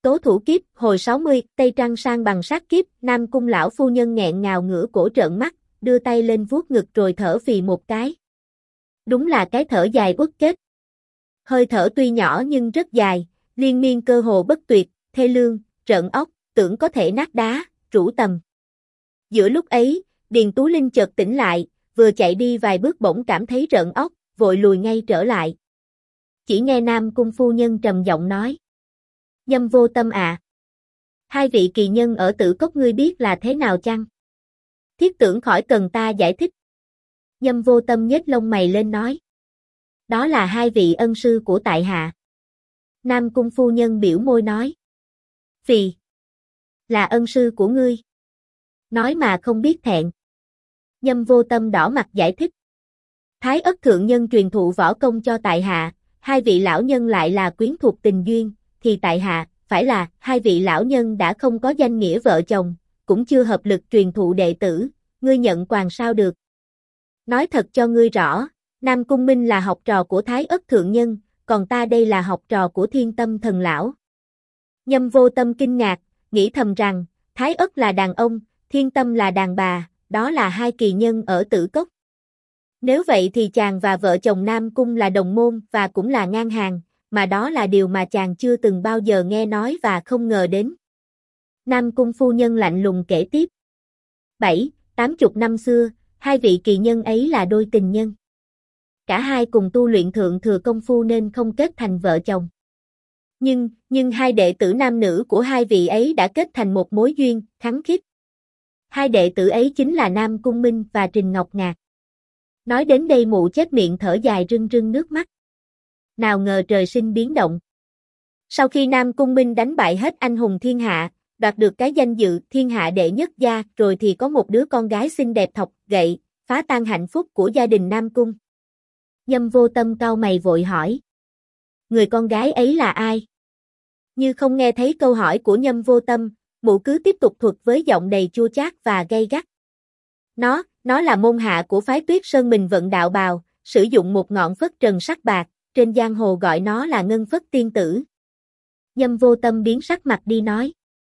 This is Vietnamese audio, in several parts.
tố thủ kiếp, hồi 60, Tây Trăng sang bằng sát kiếp, Nam Cung lão phu nhân nghẹn ngào ngửa cổ trợn mắt, đưa tay lên vuốt ngực rồi thở phì một cái. Đúng là cái thở dài uất chết. Hơi thở tuy nhỏ nhưng rất dài, liên miên cơ hồ bất tuyệt, thê lương, rợn óc, tưởng có thể nát đá, rũ tầm. Giữa lúc ấy, Điền Tú Linh chợt tỉnh lại, vừa chạy đi vài bước bỗng cảm thấy rợn óc, vội lùi ngay trở lại. Chỉ nghe Nam Cung phu nhân trầm giọng nói. Nhâm Vô Tâm à. Hai vị kỳ nhân ở Tử Cốc ngươi biết là thế nào chăng? Thiết tưởng khỏi cần ta giải thích. Nhâm Vô Tâm nhếch lông mày lên nói. Đó là hai vị ân sư của tại hạ. Nam Cung phu nhân biểu môi nói. Phì. Là ân sư của ngươi. Nói mà không biết thẹn. Nhâm Vô Tâm đỏ mặt giải thích. Thái Ất thượng nhân truyền thụ võ công cho tại hạ, hai vị lão nhân lại là quyến thuộc tình duyên, thì tại hạ, phải là, hai vị lão nhân đã không có danh nghĩa vợ chồng, cũng chưa hợp lực truyền thụ đệ tử, ngươi nhận quàng sao được. Nói thật cho ngươi rõ, Nam Cung Minh là học trò của Thái Ất thượng nhân, còn ta đây là học trò của Thiên Tâm thần lão. Nhâm Vô Tâm kinh ngạc, nghĩ thầm rằng, Thái Ất là đàn ông, Thiên Tâm là đàn bà, đó là hai kỳ nhân ở Tử Cốc. Nếu vậy thì chàng và vợ chồng Nam Cung là đồng môn và cũng là ngang hàng, mà đó là điều mà chàng chưa từng bao giờ nghe nói và không ngờ đến. Nam Cung phu nhân lạnh lùng kể tiếp. 80 năm xưa, hai vị kỳ nhân ấy là đôi tình nhân. Cả hai cùng tu luyện thượng thừa công phu nên không kết thành vợ chồng. Nhưng hai đệ tử nam nữ của hai vị ấy đã kết thành một mối duyên, khăng khít. Hai đệ tử ấy chính là Nam Cung Minh và Trình Ngọc Ngạc. Nói đến đây mụ chép miệng thở dài rưng rưng nước mắt. Nào ngờ trời sinh biến động. Sau khi Nam Cung Minh đánh bại hết anh hùng thiên hạ, đoạt được cái danh dự thiên hạ đệ nhất gia, rồi thì có một đứa con gái xinh đẹp thọc gậy, phá tan hạnh phúc của gia đình Nam Cung. Nhâm Vô Tâm cau mày vội hỏi. Người con gái ấy là ai? Như không nghe thấy câu hỏi của Nhâm Vô Tâm, mụ cứ tiếp tục thuật với giọng đầy chua chát và gay gắt. Nó là môn hạ của phái Tuyết Sơn mình vận đạo bào, sử dụng một ngọn phất trần sắc bạc, trên giang hồ gọi nó là Ngân Phất Tiên Tử. Nhâm Vô Tâm biến sắc mặt đi nói.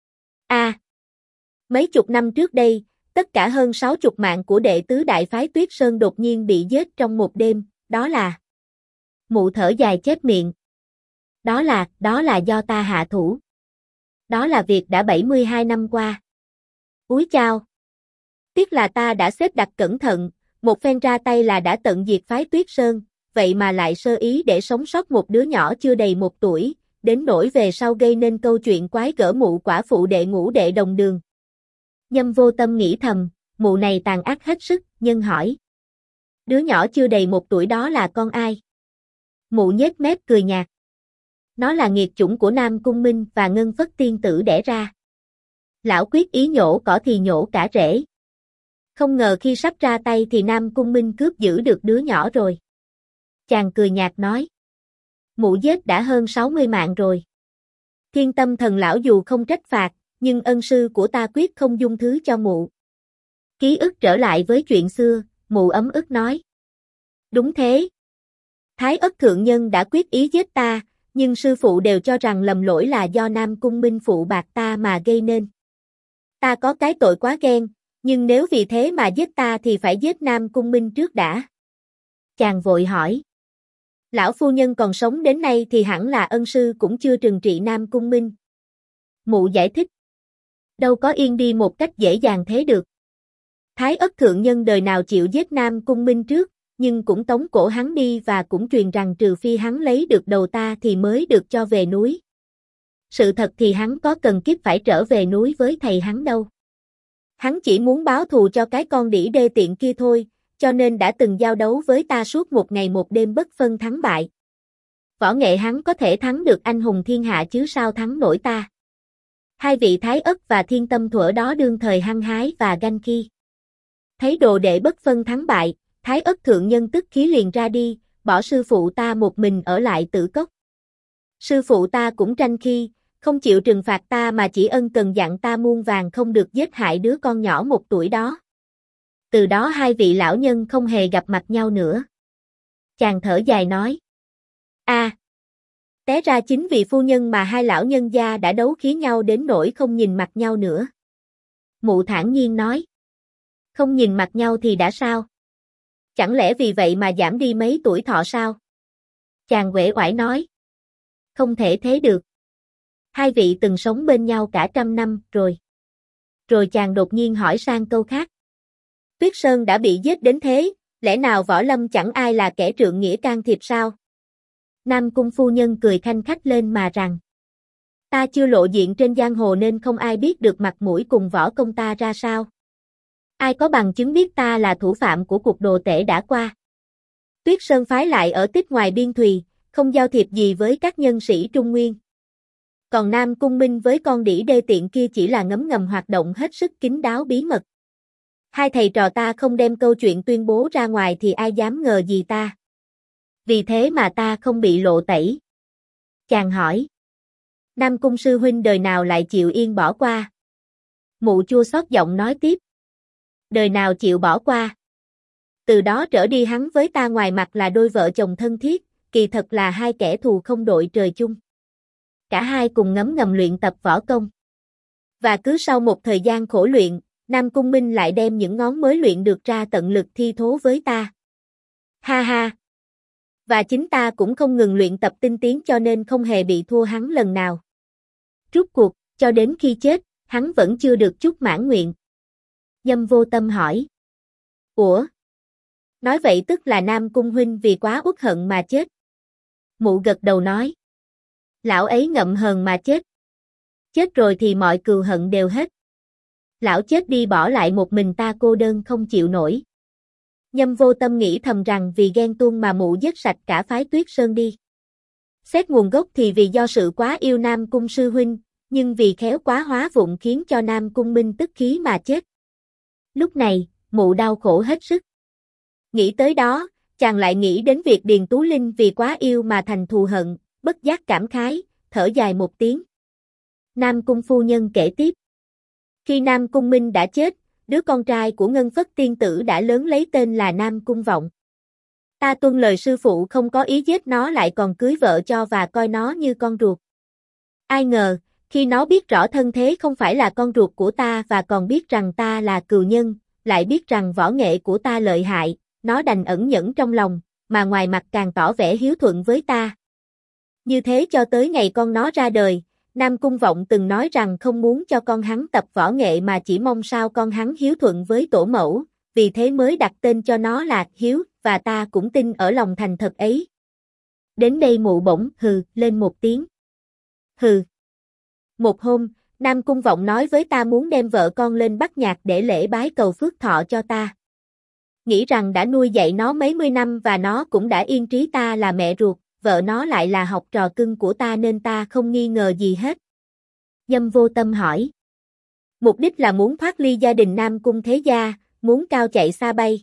Mấy chục năm trước đây, tất cả hơn 60 mạng của đệ tứ đại phái Tuyết Sơn đột nhiên bị giết trong một đêm, đó là... Mụ thở dài chép miệng. Đó là do ta hạ thủ. Đó là việc đã 72 năm qua. Úi chao! Tiếc là ta đã xếp đặt cẩn thận, một phen ra tay là đã tận diệt phái Tuyết Sơn, vậy mà lại sơ ý để sống sót một đứa nhỏ chưa đầy 1 tuổi, đến nỗi về sau gây nên câu chuyện quái gở mụ quả phụ đệ ngũ đệ đồng đường. Nhâm Vô Tâm nghĩ thầm, mụ này tàn ác hết sức, nhân hỏi. Đứa nhỏ chưa đầy 1 tuổi đó là con ai? Mụ nhếch mép cười nhạt. Nó là nghiệt chủng của Nam Cung Minh và Ngân Phất Tiên Tử đẻ ra. Lão quyết ý nhổ cỏ thì nhổ cả rễ. Không ngờ khi sắp ra tay thì Nam Cung Minh cướp giữ được đứa nhỏ rồi. Chàng cười nhạt nói. Mụ giết đã hơn 60 mạng rồi. Thiên Tâm thần lão dù không trách phạt, nhưng ân sư của ta quyết không dung thứ cho mụ. Ký ức trở lại với chuyện xưa, mụ ấm ức nói. Đúng thế. Thái Ất thượng nhân đã quyết ý giết ta, nhưng sư phụ đều cho rằng lầm lỗi là do Nam Cung Minh phụ bạc ta mà gây nên. Ta có cái tội quá ghen, nhưng nếu vì thế mà giết ta thì phải giết Nam Cung Minh trước đã. Chàng vội hỏi. Lão phu nhân còn sống đến nay thì hẳn là ân sư cũng chưa trừng trị Nam Cung Minh. Mụ giải thích. Đâu có yên đi một cách dễ dàng thế được. Thái Ất thượng nhân đời nào chịu giết Nam Cung Minh trước, nhưng cũng tống cổ hắn đi và cũng truyền rằng trừ phi hắn lấy được đầu ta thì mới được cho về núi. Sự thật thì hắn có cần kiếp phải trở về núi với thầy hắn đâu. Hắn chỉ muốn báo thù cho cái con đĩ đê tiện kia thôi, cho nên đã từng giao đấu với ta suốt 1 ngày 1 đêm bất phân thắng bại. Võ nghệ hắn có thể thắng được anh hùng thiên hạ chứ sao thắng nổi ta. Hai vị Thái Ất và Thiên Tâm thuở đó đương thời hăng hái và ganh khi. Thấy đồ đệ bất phân thắng bại, Thái Ất thượng nhân tức khí liền ra đi, bỏ sư phụ ta một mình ở lại Tử Cốc. Sư phụ ta cũng tranh khi, không chịu trừng phạt ta mà chỉ ân cần dặn ta muôn vàng không được giết hại đứa con nhỏ 1 tuổi đó. Từ đó hai vị lão nhân không hề gặp mặt nhau nữa. Chàng thở dài nói. Té ra chính vì phu nhân mà hai lão nhân gia đã đấu khí nhau đến nỗi không nhìn mặt nhau nữa. Mụ thản nhiên nói. Không nhìn mặt nhau thì đã sao? Chẳng lẽ vì vậy mà giảm đi mấy tuổi thọ sao? Chàng uể oải nói. Không thể thế được. Hai vị từng sống bên nhau cả 100 năm rồi. Rồi chàng đột nhiên hỏi sang câu khác. Tuyết Sơn đã bị giết đến thế, lẽ nào võ lâm chẳng ai là kẻ trượng nghĩa can thiệp sao? Nam Cung phu nhân cười khanh khách lên mà rằng. Ta chưa lộ diện trên giang hồ nên không ai biết được mặt mũi cùng võ công ta ra sao. Ai có bằng chứng biết ta là thủ phạm của cuộc đồ tể đã qua. Tuyết Sơn phái lại ở tích ngoài biên thùy, không giao thiệp gì với các nhân sĩ Trung Nguyên. Còn Nam Cung Minh với con đĩ đê tiện kia chỉ là ngấm ngầm hoạt động hết sức kín đáo bí mật. Hai thầy trò ta không đem câu chuyện tuyên bố ra ngoài thì ai dám ngờ gì ta. Vì thế mà ta không bị lộ tẩy. Chàng hỏi. Nam Cung sư huynh đời nào lại chịu yên bỏ qua? Mụ chua xót giọng nói tiếp. Đời nào chịu bỏ qua? Từ đó trở đi hắn với ta ngoài mặt là đôi vợ chồng thân thiết, kỳ thật là hai kẻ thù không đội trời chung. Cả hai cùng ngấm ngầm luyện tập võ công. Và cứ sau một thời gian khổ luyện, Nam Cung Minh lại đem những ngón mới luyện được ra tận lực thi thố với ta. Ha ha! Và chính ta cũng không ngừng luyện tập tinh tiến cho nên không hề bị thua hắn lần nào. Rút cuộc, cho đến khi chết, hắn vẫn chưa được chút mãn nguyện. Nhâm Vô Tâm hỏi. Ủa? Nói vậy tức là Nam Cung huynh vì quá uất hận mà chết. Mụ gật đầu nói. Lão ấy ngậm hờn mà chết. Chết rồi thì mọi cừu hận đều hết. Lão chết đi bỏ lại một mình ta cô đơn không chịu nổi. Nhâm Vô Tâm nghĩ thầm rằng vì ghen tuông mà mụ giết sạch cả phái Tuyết Sơn đi. Xét nguồn gốc thì vì do sự quá yêu Nam Cung sư huynh, nhưng vì khéo quá hóa vụng khiến cho Nam Cung Minh tức khí mà chết. Lúc này, mụ đau khổ hết sức. Nghĩ tới đó, chàng lại nghĩ đến việc Điền Tú Linh vì quá yêu mà thành thù hận, bất giác cảm khái, thở dài một tiếng. Nam Cung phu nhân kể tiếp. Khi Nam Cung Minh đã chết, đứa con trai của Ngân Phất tiên tử đã lớn lấy tên là Nam Cung Vọng. Ta tuân lời sư phụ không có ý giết nó lại còn cưới vợ cho và coi nó như con ruột. Ai ngờ, khi nó biết rõ thân thế không phải là con ruột của ta và còn biết rằng ta là cừu nhân, lại biết rằng võ nghệ của ta lợi hại, nó đành ẩn nhẫn trong lòng, mà ngoài mặt càng tỏ vẻ hiếu thuận với ta. Như thế cho tới ngày con nó ra đời, Nam Cung Vọng từng nói rằng không muốn cho con hắn tập võ nghệ mà chỉ mong sao con hắn hiếu thuận với tổ mẫu, vì thế mới đặt tên cho nó là Hiếu, và ta cũng tin ở lòng thành thật ấy. Đến đây mụ bỗng hừ lên một tiếng. Hừ. Một hôm, Nam Cung Vọng nói với ta muốn đem vợ con lên Bắc Nhạc để lễ bái cầu phước thọ cho ta. Nghĩ rằng đã nuôi dạy nó mấy mươi năm và nó cũng đã yên trí ta là mẹ ruột, vợ nó lại là học trò cưng của ta nên ta không nghi ngờ gì hết. Nhâm Vô Tâm hỏi. Mục đích là muốn thoát ly gia đình Nam Cung thế gia, muốn cao chạy xa bay.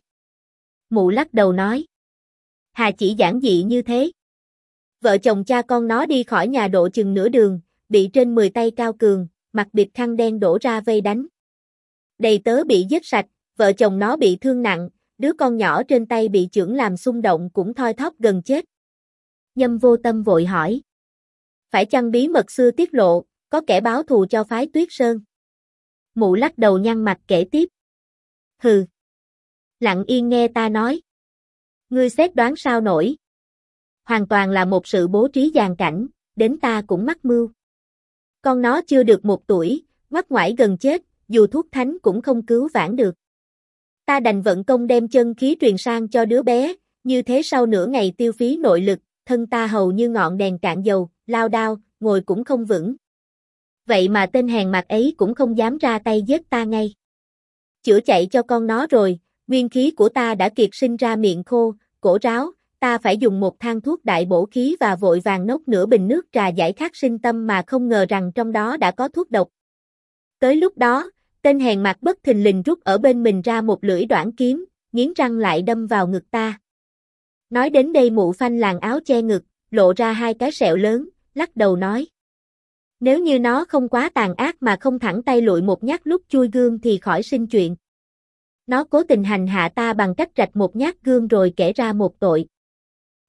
Mụ lắc đầu nói. Hà chỉ giản dị như thế. Vợ chồng cha con nó đi khỏi nhà độ chừng nửa đường, bị trên 10 tay cao cường, mặc bịt khăn đen đổ ra vây đánh. Đầy tớ bị giết sạch, vợ chồng nó bị thương nặng, đứa con nhỏ trên tay bị chưởng làm xung động cũng thoi thóp gần chết. Nhâm Vô Tâm vội hỏi. Phải chăng bí mật xưa tiết lộ, có kẻ báo thù cho phái Tuyết Sơn? Mụ lắc đầu nhăn mặt kể tiếp. Hừ. Lặng yên nghe ta nói. Ngươi xét đoán sao nổi. Hoàn toàn là một sự bố trí dàn cảnh, đến ta cũng mắc mưu. Con nó chưa được 1 tuổi, ngoắt ngoải gần chết, dù thuốc thánh cũng không cứu vãn được. Ta đành vận công đem chân khí truyền sang cho đứa bé, như thế sau nửa ngày tiêu phí nội lực, thân ta hầu như ngọn đèn cạn dầu, lao đao, ngồi cũng không vững. Vậy mà tên hèn mặt ấy cũng không dám ra tay giết ta ngay. Chữa chạy cho con nó rồi, nguyên khí của ta đã kiệt sinh ra miệng khô, cổ ráo, ta phải dùng một thang thuốc đại bổ khí và vội vàng nốc nửa bình nước trà giải khát sinh tâm mà không ngờ rằng trong đó đã có thuốc độc. Tới lúc đó, tên hèn mặt bất thình lình rút ở bên mình ra một lưỡi đoản kiếm, nghiến răng lại đâm vào ngực ta. Nói đến đây mụ phanh làn áo che ngực, lộ ra 2 cái sẹo lớn, lắc đầu nói. Nếu như nó không quá tàn ác mà không thẳng tay lụi một nhát lúc chui gương thì khỏi sinh chuyện. Nó cố tình hành hạ ta bằng cách rạch một nhát gương rồi kể ra một tội.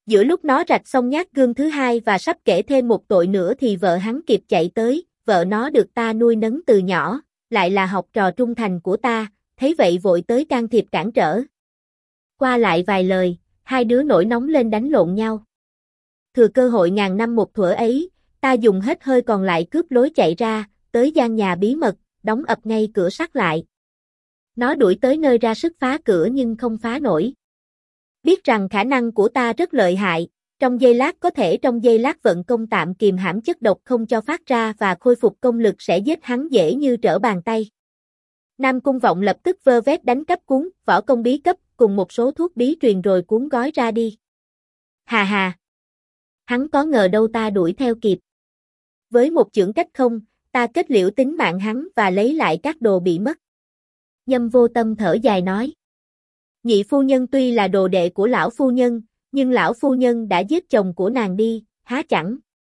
Giữa lúc nó rạch xong nhát gương thứ hai và sắp kể thêm một tội nữa thì vợ hắn kịp chạy tới, vợ nó được ta nuôi nấng từ nhỏ, lại là học trò trung thành của ta, thấy vậy vội tới can thiệp cản trở. Qua lại vài lời, hai đứa nổi nóng lên đánh lộn nhau. Thừa cơ hội ngàn năm một thuở ấy, ta dùng hết hơi còn lại cướp lối chạy ra, tới gian nhà bí mật, đóng ập ngay cửa sắt lại. Nó đuổi tới nơi ra sức phá cửa nhưng không phá nổi. Biết rằng khả năng của ta rất lợi hại, trong giây lát vận công tạm kìm hãm chất độc không cho phát ra và khôi phục công lực sẽ giết hắn dễ như trở bàn tay. Nam Cung Vọng lập tức vơ vét đánh cắp cuốn võ công bí cấp cùng một số thuốc bí truyền rồi cuốn gói ra đi. Hà hà! Hắn có ngờ đâu ta đuổi theo kịp. Với một chưởng cách không, ta kết liễu tính mạng hắn và lấy lại các đồ bị mất. Nhâm Vô Tâm thở dài nói. Nhị phu nhân tuy là đồ đệ của lão phu nhân, nhưng lão phu nhân đã giết chồng của nàng đi, há chẳng?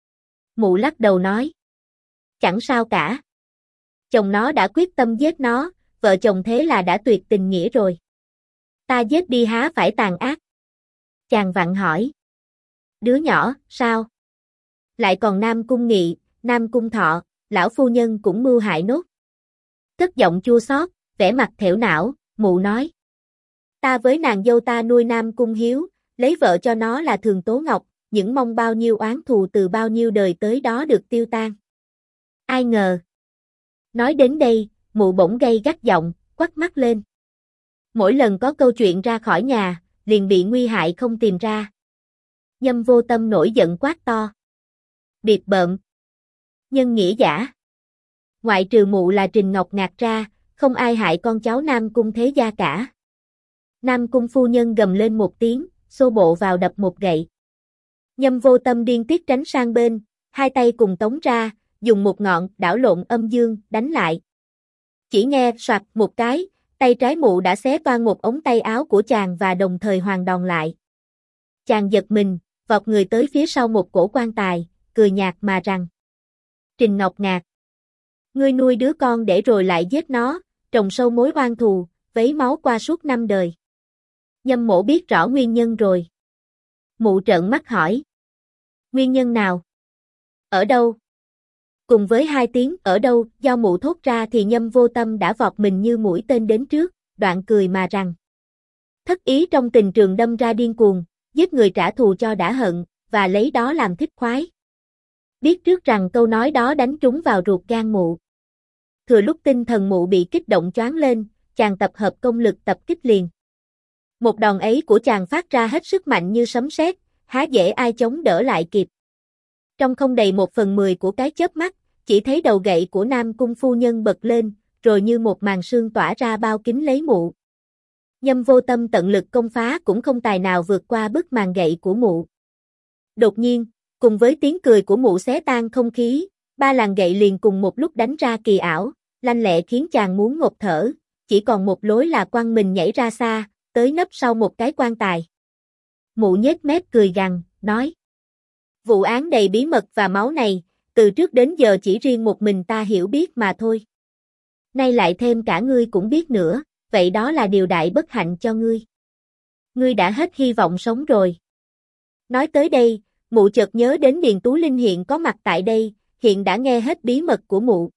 Mụ lắc đầu nói. Chẳng sao cả. Chồng nó đã quyết tâm giết nó, vợ chồng thế là đã tuyệt tình nghĩa rồi. Ta giết đi há phải tàn ác? Chàng vặn hỏi. Đứa nhỏ, sao? Lại còn Nam Cung Nghị, Nam Cung Thọ, lão phu nhân cũng mưu hại nốt. Cất giọng chua xót, vẻ mặt thểu não, mụ nói. Ta với nàng dâu ta nuôi Nam Cung Hiếu, lấy vợ cho nó là Thường Tố Ngọc, những mong bao nhiêu oán thù từ bao nhiêu đời tới đó được tiêu tan. Ai ngờ. Nói đến đây, mụ bỗng gay gắt giọng, quắt mắt lên. Mỗi lần có câu chuyện ra khỏi nhà, liền bị nguy hại không tìm ra. Nhâm Vô Tâm nổi giận quát to. Biệt bợm. Nhân nghĩa giả. Ngoại trừ mụ là Trình Ngọc Ngạc ra, không ai hại con cháu Nam Cung thế gia cả. Nam Cung phu nhân gầm lên một tiếng, xô bộ vào đập một gậy. Nhâm Vô Tâm điên tiết tránh sang bên, hai tay cùng tống ra, dùng một ngọn đảo lộn âm dương đánh lại. Chỉ nghe soạt một cái, tay trái mụ đã xé toang một ống tay áo của chàng và đồng thời hoàn đòn lại. Chàng giật mình, vọt người tới phía sau một cổ quan tài, cười nhạt mà rằng. Trình Ngọc Ngạc. Ngươi nuôi đứa con để rồi lại giết nó, trồng sâu mối oan thù, vấy máu qua suốt 5 đời. Nhâm mổ biết rõ nguyên nhân rồi. Mụ trợn mắt hỏi. Nguyên nhân nào? Ở đâu? Cùng với hai tiếng ở đâu do mụ thốt ra thì Nhâm Vô Tâm đã vọt mình như mũi tên đến trước, đoạn cười mà rằng. Thất ý trong tình trường đâm ra điên cuồng, giết người trả thù cho đã hận, và lấy đó làm thích khoái. Biết trước rằng câu nói đó đánh trúng vào ruột gan mụ. Thừa lúc tinh thần mụ bị kích động choáng lên, chàng tập hợp công lực tập kích liền. Một đòn ấy của chàng phát ra hết sức mạnh như sấm sét, há dễ ai chống đỡ lại kịp. Trong không đầy 1/10 của cái chớp mắt, chỉ thấy đầu gậy của Nam Cung phu nhân bật lên, rồi như một màn sương tỏa ra bao kín lấy mụ. Nhâm Vô Tâm tận lực công phá cũng không tài nào vượt qua bức màn gậy của mụ. Đột nhiên, cùng với tiếng cười của mụ xé tan không khí, ba làn gậy liền cùng một lúc đánh ra kỳ ảo, lanh lẹ khiến chàng muốn ngộp thở, chỉ còn một lối là quăng mình nhảy ra xa, tới nấp sau một cái quan tài. Mụ nhếch mép cười gằn, nói. Vụ án đầy bí mật và máu này, từ trước đến giờ chỉ riêng một mình ta hiểu biết mà thôi. Nay lại thêm cả ngươi cũng biết nữa, vậy đó là điều đại bất hạnh cho ngươi. Ngươi đã hết hy vọng sống rồi. Nói tới đây, mụ chợt nhớ đến Điền Tú Linh hiện có mặt tại đây, hiện đã nghe hết bí mật của mụ.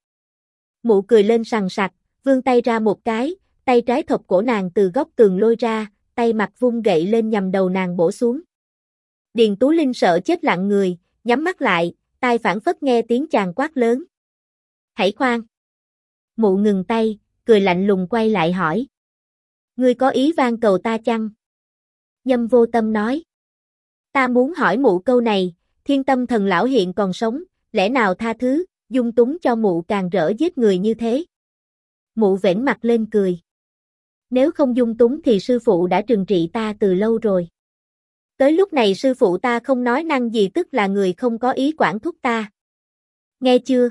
Mụ cười lên sằng sặc, vươn tay ra một cái, tay trái thọc cổ nàng từ góc tường lôi ra, tay mặt vung gậy lên nhằm đầu nàng bổ xuống. Điền Tú Linh sợ chết lặng người, nhắm mắt lại, tai phảng phất nghe tiếng chàng quát lớn. Hãy khoan. Mụ ngừng tay, cười lạnh lùng quay lại hỏi. Ngươi có ý van cầu ta chăng? Nhâm Vô Tâm nói. Ta muốn hỏi mụ câu này, Thiên Tâm thần lão hiện còn sống, lẽ nào tha thứ, dung túng cho mụ càng rỡ giết người như thế? Mụ vểnh mặt lên cười. Nếu không dung túng thì sư phụ đã trừng trị ta từ lâu rồi. Tới lúc này sư phụ ta không nói năng gì tức là người không có ý quản thúc ta. Nghe chưa?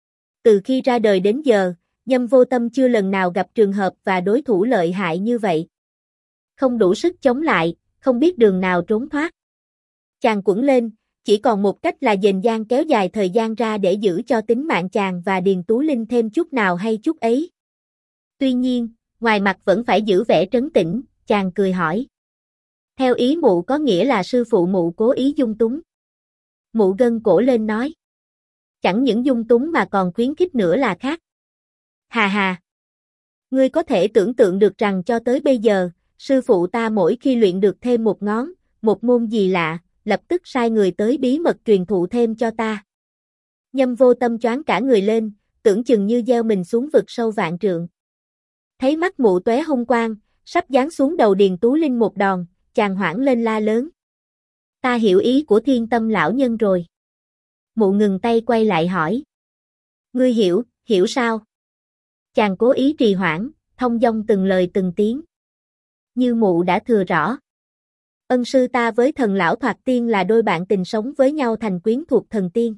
Từ khi ra đời đến giờ, Nhâm Vô Tâm chưa lần nào gặp trường hợp và đối thủ lợi hại như vậy. Không đủ sức chống lại, không biết đường nào trốn thoát. Chàng quẫn lên, chỉ còn một cách là dền dang kéo dài thời gian ra để giữ cho tính mạng chàng và Điền Tú Linh thêm chút nào hay chút ấy. Tuy nhiên, ngoài mặt vẫn phải giữ vẻ trấn tĩnh, chàng cười hỏi. Theo ý mụ có nghĩa là sư phụ mụ cố ý dung túng. Mụ gân cổ lên nói. Chẳng những dung túng mà còn khuyến khích nữa là khác. Hà hà. Ngươi có thể tưởng tượng được rằng cho tới bây giờ, sư phụ ta mỗi khi luyện được thêm một ngón, một môn gì lạ, lập tức sai người tới bí mật truyền thụ thêm cho ta. Nhâm Vô Tâm choáng cả người lên, tưởng chừng như gieo mình xuống vực sâu vạn trượng. Thấy mắt mụ tóe hung quang, sắp giáng xuống đầu Điền Tú Linh một đòn, chàng hoảng lên la lớn. Ta hiểu ý của Thiên Tâm lão nhân rồi. Mụ ngừng tay quay lại hỏi. Ngươi hiểu sao? Chàng cố ý trì hoãn, thông dong từng lời từng tiếng. Như mụ đã thừa rõ. Ân sư ta với thần lão Thoạt Tiên là đôi bạn tình sống với nhau thành quyến thuộc thần tiên.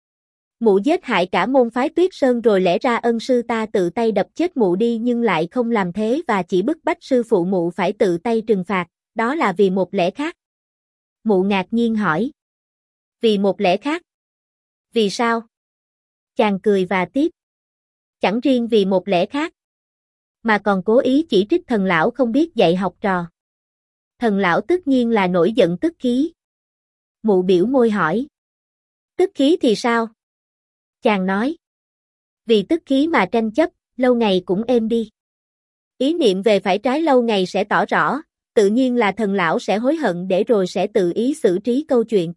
Mụ giết hại cả môn phái Tuyết Sơn rồi lẽ ra ân sư ta tự tay đập chết mụ đi nhưng lại không làm thế và chỉ bức bách sư phụ mụ phải tự tay trừng phạt, đó là vì một lẽ khác. Mụ ngạc nhiên hỏi. Vì một lẽ khác? Vì sao? Chàng cười và tiếp. Chẳng riêng vì một lẽ khác, mà còn cố ý chỉ trích thần lão không biết dạy học trò. Thần lão tất nhiên là nổi giận tức khí. Mụ biểu môi hỏi. Tức khí thì sao? Chàng nói. Vì tức khí mà tranh chấp, lâu ngày cũng êm đi. Ý niệm về phải trái lâu ngày sẽ tỏ rõ, tự nhiên là thần lão sẽ hối hận để rồi sẽ tự ý xử trí câu chuyện.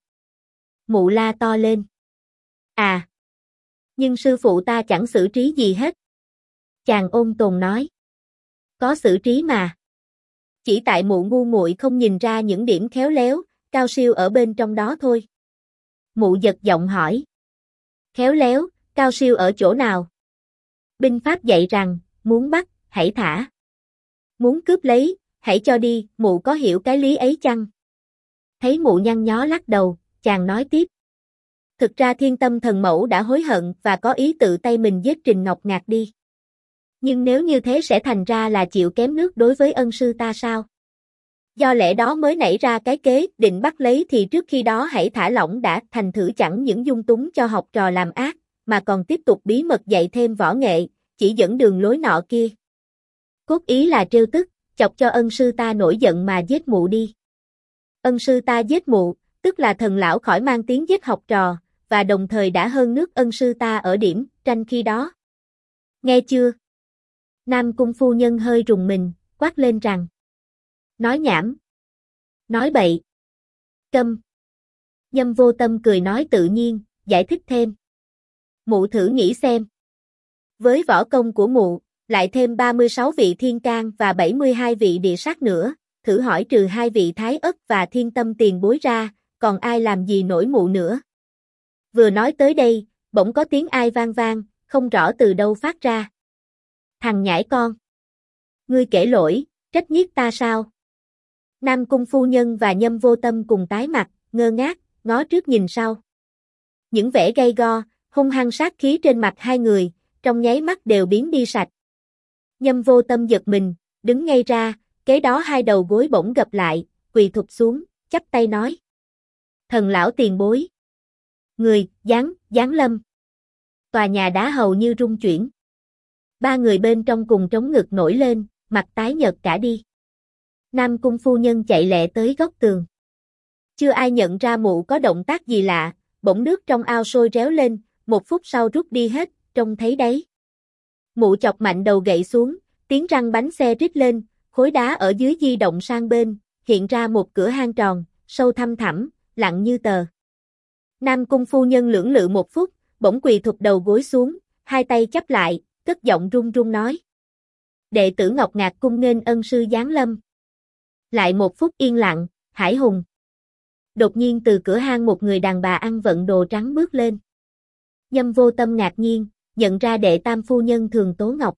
Mụ la to lên. À! Nhưng sư phụ ta chẳng xử trí gì hết. Chàng ôn tồn nói. Có xử trí mà. Chỉ tại mụ ngu muội không nhìn ra những điểm khéo léo, cao siêu ở bên trong đó thôi. Mụ giật giọng hỏi. Khéo léo, cao siêu ở chỗ nào? Binh pháp dạy rằng, muốn bắt, hãy thả. Muốn cướp lấy, hãy cho đi, mụ có hiểu cái lý ấy chăng? Thấy mụ nhăn nhó lắc đầu, chàng nói tiếp. Thực ra Thiên Tâm thần mẫu đã hối hận và có ý tự tay mình giết Trình Ngọc Ngạc đi. Nhưng nếu như thế sẽ thành ra là chịu kém nước đối với ân sư ta sao? Do lẽ đó mới nảy ra cái kế định bắt lấy thì trước khi đó hãy thả lỏng đã, thành thử chẳng những dung túng cho học trò làm ác, mà còn tiếp tục bí mật dạy thêm võ nghệ, chỉ dẫn đường lối nọ kia. Cốt ý là trêu tức, chọc cho ân sư ta nổi giận mà giết mụ đi. Ân sư ta giết mụ, tức là thần lão khỏi mang tiếng giết học trò, và đồng thời đã hơn nước ân sư ta ở điểm tranh khi đó. Nghe chưa? Nam Cung phu nhân hơi rùng mình, quát lên rằng. Nói nhảm. Nói bậy. Câm. Nhâm Vô Tâm cười nói tự nhiên, giải thích thêm. Mụ thử nghĩ xem. Với võ công của mụ, lại thêm 36 vị thiên can và 72 vị địa sát nữa, thử hỏi trừ 2 vị Thái Ất và Thiên Tâm tiền bối ra, còn ai làm gì nổi mụ nữa. Vừa nói tới đây, bỗng có tiếng ai vang vang, không rõ từ đâu phát ra. Thằng nhãi con. Ngươi kể lỗi, trách nhiếc ta sao? Nam Cung phu nhân và Nhâm Vô Tâm cùng tái mặt, ngơ ngác, ngó trước nhìn sau. Những vẻ gay go, hung hăng sát khí trên mặt hai người, trong nháy mắt đều biến đi sạch. Nhâm Vô Tâm giật mình, đứng ngay ra, kế đó hai đầu gối bỗng gập lại, quỳ thụp xuống, chắp tay nói. Thần lão tiền bối. Người, giáng lâm. Tòa nhà đá hầu như rung chuyển. Ba người bên trong cùng trống ngực nổi lên, mặt tái nhợt cả đi. Nam Cung phu nhân chạy lẹ tới góc tường. Chưa ai nhận ra mụ có động tác gì lạ, bỗng nước trong ao sôi réo lên, một phút sau rút đi hết, trông thấy đấy. Mụ chọc mạnh đầu gậy xuống, tiếng răng bánh xe rít lên, khối đá ở dưới di động sang bên, hiện ra một cửa hang tròn, sâu thăm thẳm, lặng như tờ. Nam Cung phu nhân lưỡng lự một phút, bỗng quỳ thụp đầu gối xuống, hai tay chắp lại, cất giọng run run nói. Đệ tử Ngọc Ngạc cung nghênh ân sư giáng lâm. Lại một phút yên lặng, Hải Hùng. Đột nhiên từ cửa hang một người đàn bà ăn vận đồ trắng bước lên. Nhâm Vô Tâm ngạc nhiên, nhận ra đệ tam phu nhân Thường Tố Ngọc.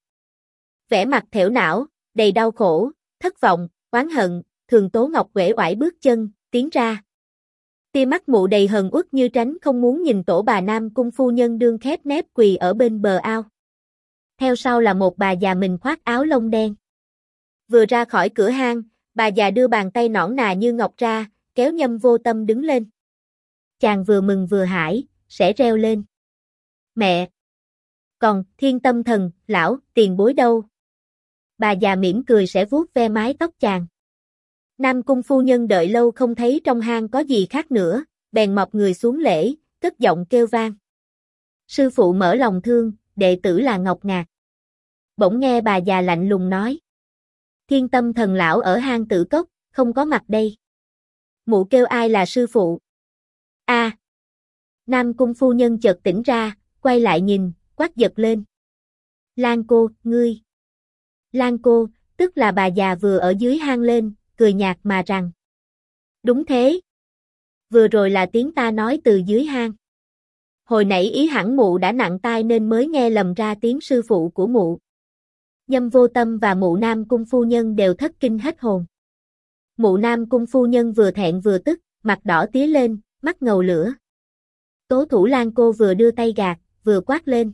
Vẻ mặt thẻo não, đầy đau khổ, thất vọng, oán hận, Thường Tố Ngọc uể oải bước chân, tiến ra. Tia mắt mụ đầy hờn uất như tránh không muốn nhìn tổ bà Nam Cung phu nhân đương khép nép quỳ ở bên bờ ao. Theo sau là một bà già mình khoác áo lông đen. Vừa ra khỏi cửa hang, bà già đưa bàn tay nõn nà như ngọc ra, kéo Nhâm Vô Tâm đứng lên. Chàng vừa mừng vừa hãi, sẽ reo lên. Mẹ! Còn, Thiên Tâm thần, lão, tiền bối đâu? Bà già mỉm cười sẽ vuốt ve mái tóc chàng. Nam Cung phu nhân đợi lâu không thấy trong hang có gì khác nữa, bèn mọc người xuống lễ, cất giọng kêu vang. Sư phụ mở lòng thương, đệ tử là Ngọc Ngạc. Bỗng nghe bà già lạnh lùng nói. Thiên Tâm thần lão ở hang Tử Cốc, không có mặt đây. Mụ kêu ai là sư phụ? A. Nam Cung phu nhân chợt tỉnh ra, quay lại nhìn, quát giật lên. Lan cô, ngươi. Lan cô, tức là bà già vừa ở dưới hang lên, cười nhạt mà rằng. Đúng thế. Vừa rồi là tiếng ta nói từ dưới hang. Hồi nãy ý hẳn mụ đã nặng tai nên mới nghe lầm ra tiếng sư phụ của mụ. Nhâm Vô Tâm và mụ Nam Cung phu nhân đều thất kinh hết hồn. Mụ Nam Cung phu nhân vừa thẹn vừa tức, mặt đỏ tía lên, mắt ngầu lửa. Tố Thủ Lan cô vừa đưa tay gạt, vừa quát lên.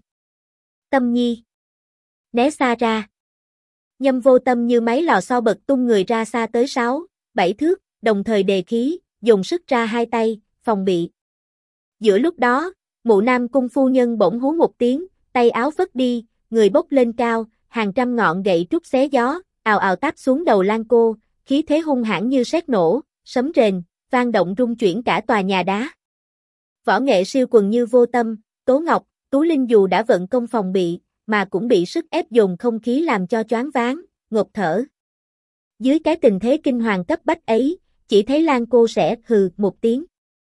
Tâm nhi. Né xa ra. Nhâm Vô Tâm như máy lò xo bật tung người ra xa tới 6-7 thước, đồng thời đề khí, dùng sức ra hai tay, phòng bị. Giữa lúc đó, mụ Nam Cung phu nhân bỗng hú một tiếng, tay áo phất đi, người bốc lên cao, hàng trăm ngọn gậy trúc xé gió, ào ào táp xuống đầu Lan cô, khí thế hung hãn như sét nổ, sấm rền, vang động rung chuyển cả tòa nhà đá. Võ nghệ siêu quần như Vô Tâm, Tố Ngọc, Tú Linh dù đã vận công phòng bị, mà cũng bị sức ép dồn không khí làm cho choáng váng, ngộp thở. Dưới cái tình thế kinh hoàng cấp bách ấy, chỉ thấy Lan cô sẽ hừ một tiếng.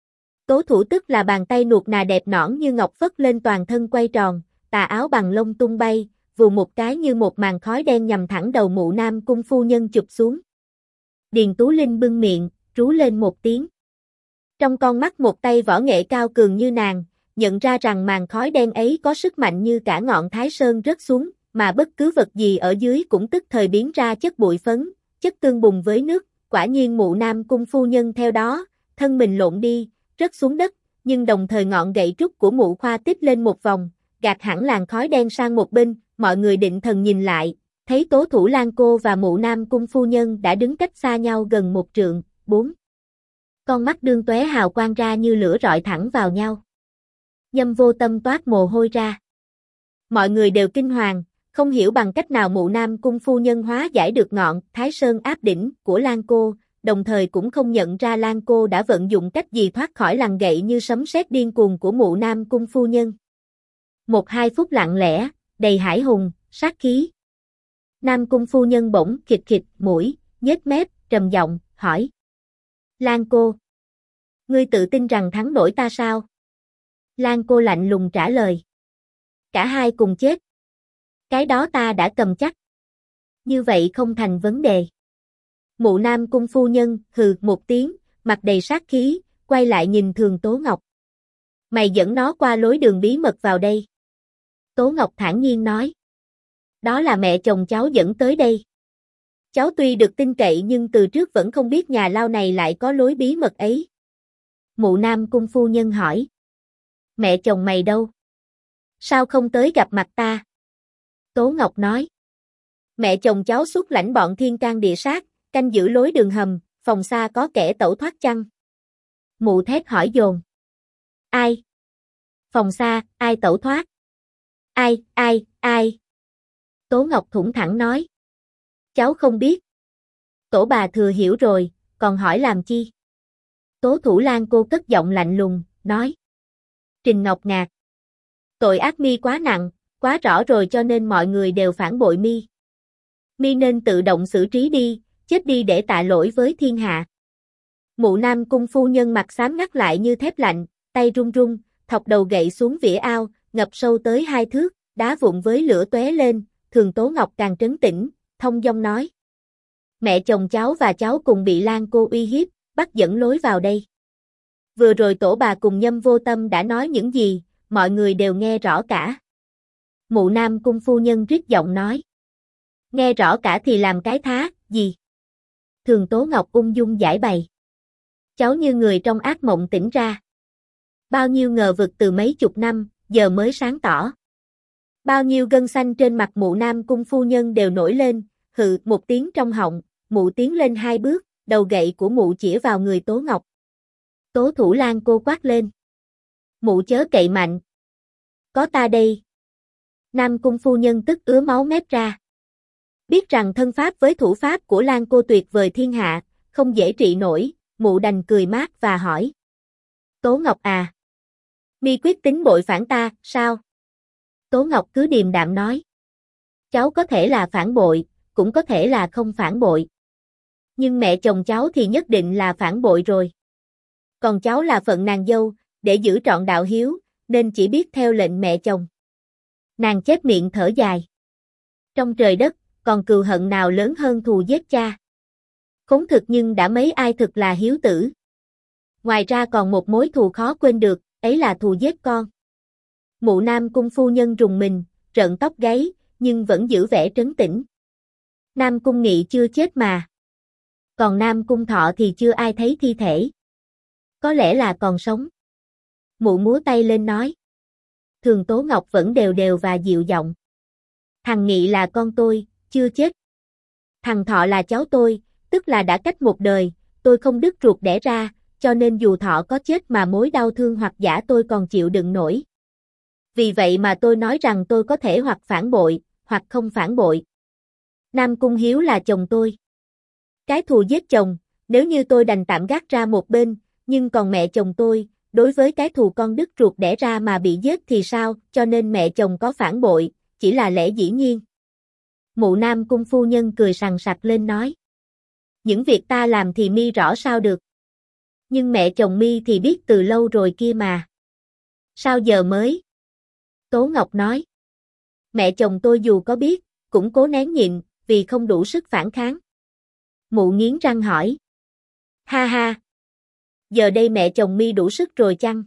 Tố Thủ tức là bàn tay nuột nà đẹp nõn như ngọc phất lên toàn thân quay tròn, tà áo bằng lông tung bay, vù một cái như một màn khói đen nhằm thẳng đầu mụ Nam Cung phu nhân chụp xuống. Điền Tú Linh bưng miệng, rú lên một tiếng. Trong con mắt một tay võ nghệ cao cường như nàng, nhận ra rằng màn khói đen ấy có sức mạnh như cả ngọn Thái Sơn rớt xuống, mà bất cứ vật gì ở dưới cũng tức thời biến ra chất bụi phấn, chất tương bùng với nước, quả nhiên mụ Nam Cung phu nhân theo đó, thân mình lộn đi, rớt xuống đất, nhưng đồng thời ngọn gậy trúc của mụ khoa tiếp lên một vòng, gạt hẳn làn khói đen sang một bên, mọi người định thần nhìn lại, thấy Tố Thủ Lan cô và mụ Nam Cung phu nhân đã đứng cách xa nhau gần 1 trượng, 4. Con mắt đương tóe hào quang ra như lửa rọi thẳng vào nhau. Nhâm Vô Tâm toát mồ hôi ra. Mọi người đều kinh hoàng, không hiểu bằng cách nào mụ Nam Cung phu nhân hóa giải được ngọn Thái Sơn áp đỉnh của Lan cô, đồng thời cũng không nhận ra Lan cô đã vận dụng cách gì thoát khỏi lằn gậy như sấm sét điên cuồng của mụ Nam Cung phu nhân. 1-2 phút lặng lẽ, đầy hải hùng, sát khí. Nam Cung phu nhân bỗng khịt khịt mũi, nhếch mép, trầm giọng, hỏi. Lan cô, ngươi tự tin rằng thắng nổi ta sao? Lan cô lạnh lùng trả lời. Cả hai cùng chết. Cái đó ta đã cầm chắc. Như vậy không thành vấn đề. Mụ Nam Cung phu nhân hừ một tiếng, mặt đầy sát khí, quay lại nhìn Thường Tố Ngọc. Mày dẫn nó qua lối đường bí mật vào đây. Tố Ngọc thản nhiên nói. Đó là mẹ chồng cháu dẫn tới đây. Cháu tuy được tin cậy nhưng từ trước vẫn không biết nhà lao này lại có lối bí mật ấy. Mụ Nam Cung phu nhân hỏi. Mẹ chồng mày đâu? Sao không tới gặp mặt ta? Tố Ngọc nói. Mẹ chồng cháu xuất lãnh bọn thiên can địa sát, canh giữ lối đường hầm, phòng xa có kẻ tẩu thoát chăng? Mụ thét hỏi dồn. Ai? Phòng xa, ai tẩu thoát? Ai? Tố Ngọc thủng thẳng nói. Cháu không biết. Tổ bà thừa hiểu rồi, còn hỏi làm chi? Tố Thủ Lan cô cất giọng lạnh lùng, nói. Trình Ngọc Ngạc. Tội ác mi quá nặng, quá rõ rồi cho nên mọi người đều phản bội mi. Mi nên tự động xử trí đi, chết đi để tạ lỗi với thiên hạ. Mụ Nam Cung phu nhân mặt xám ngắt lại như thép lạnh, tay run run, thọc đầu gậy xuống vỉa ao, ngập sâu tới 2 thước, đá vụn với lửa tóe lên, Thường Tố Ngọc càng trấn tĩnh, thông dong nói. Mẹ chồng cháu và cháu cùng bị Lan cô uy hiếp, bắt dẫn lối vào đây. Vừa rồi tổ bà cùng Nhâm Vô Tâm đã nói những gì, mọi người đều nghe rõ cả. Mụ Nam Cung phu nhân rít giọng nói. Nghe rõ cả thì làm cái thá, gì? Thường Tố Ngọc ung dung giải bày. Cháu như người trong ác mộng tỉnh ra. Bao nhiêu ngờ vực từ mấy chục năm, giờ mới sáng tỏ. Bao nhiêu gân xanh trên mặt mụ Nam Cung phu nhân đều nổi lên, hừ một tiếng trong họng, mụ tiến lên 2 bước, đầu gậy của mụ chĩa vào người Tố Ngọc. Tố Thủ Lan cô quát lên. Mụ chớ cậy mạnh. Có ta đây. Nam Cung phu nhân tức ứa máu mép ra. Biết rằng thân pháp với thủ pháp của Lan cô tuyệt vời thiên hạ, không dễ trị nổi, mụ đành cười mát và hỏi. Tố Ngọc à? Mi quyết tính bội phản ta, sao? Tố Ngọc cứ điềm đạm nói. Cháu có thể là phản bội, cũng có thể là không phản bội. Nhưng mẹ chồng cháu thì nhất định là phản bội rồi. Còn cháu là phận nàng dâu, để giữ trọn đạo hiếu, nên chỉ biết theo lệnh mẹ chồng. Nàng chép miệng thở dài. Trong trời đất, còn cừu hận nào lớn hơn thù giết cha. Khốn thực nhưng đã mấy ai thực là hiếu tử. Ngoài ra còn một mối thù khó quên được, ấy là thù giết con. Mụ Nam Cung phu nhân rùng mình, rợn tóc gáy, nhưng vẫn giữ vẻ trấn tĩnh. Nam Cung Nghị chưa chết mà. Còn Nam Cung Thọ thì chưa ai thấy thi thể. Có lẽ là còn sống. Mụ múa tay lên nói. Thường Tố Ngọc vẫn đều đều và dịu giọng. Thằng Nghị là con tôi, chưa chết. Thằng Thọ là cháu tôi, tức là đã cách một đời, tôi không đứt ruột đẻ ra, cho nên dù Thọ có chết mà mối đau thương hoặc giả tôi còn chịu đựng nổi. Vì vậy mà tôi nói rằng tôi có thể hoặc phản bội, hoặc không phản bội. Nam Cung Hiếu là chồng tôi. Cái thù giết chồng, nếu như tôi đành tạm gác ra một bên, nhưng còn mẹ chồng tôi, đối với cái thù con đứt ruột đẻ ra mà bị giết thì sao, cho nên mẹ chồng có phản bội, chỉ là lẽ dĩ nhiên. Mụ Nam Cung phu nhân cười sằng sặc lên nói. Những việc ta làm thì mi rõ sao được. Nhưng mẹ chồng mi thì biết từ lâu rồi kia mà. Sao giờ mới? Tố Ngọc nói. Mẹ chồng tôi dù có biết, cũng cố nén nhịn, vì không đủ sức phản kháng. Mụ nghiến răng hỏi. Ha ha. Giờ đây mẹ chồng mi đủ sức rồi chăng?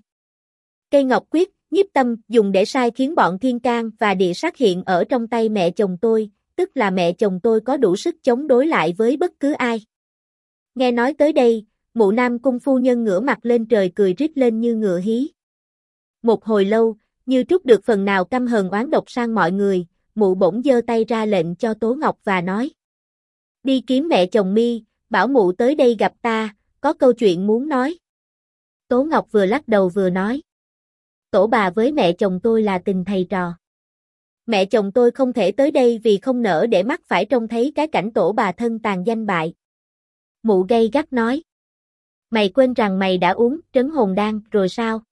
Cây ngọc quyết, nhiếp tâm dùng để sai khiến bọn thiên can và địa sát hiện ở trong tay mẹ chồng tôi, tức là mẹ chồng tôi có đủ sức chống đối lại với bất cứ ai. Nghe nói tới đây, mụ Nam Cung phu nhân ngửa mặt lên trời cười rít lên như ngựa hí. Một hồi lâu, như trút được phần nào căm hờn oán độc sang mọi người, mụ bỗng giơ tay ra lệnh cho Tố Ngọc và nói. Đi kiếm mẹ chồng mi, bảo mụ tới đây gặp ta, có câu chuyện muốn nói. Tố Ngọc vừa lắc đầu vừa nói. Tổ bà với mẹ chồng tôi là tình thầy trò. Mẹ chồng tôi không thể tới đây vì không nỡ để mắt phải trông thấy cái cảnh tổ bà thân tàn danh bại. Mụ gay gắt nói. Mày quên rằng mày đã uống trấn hồn đan rồi sao?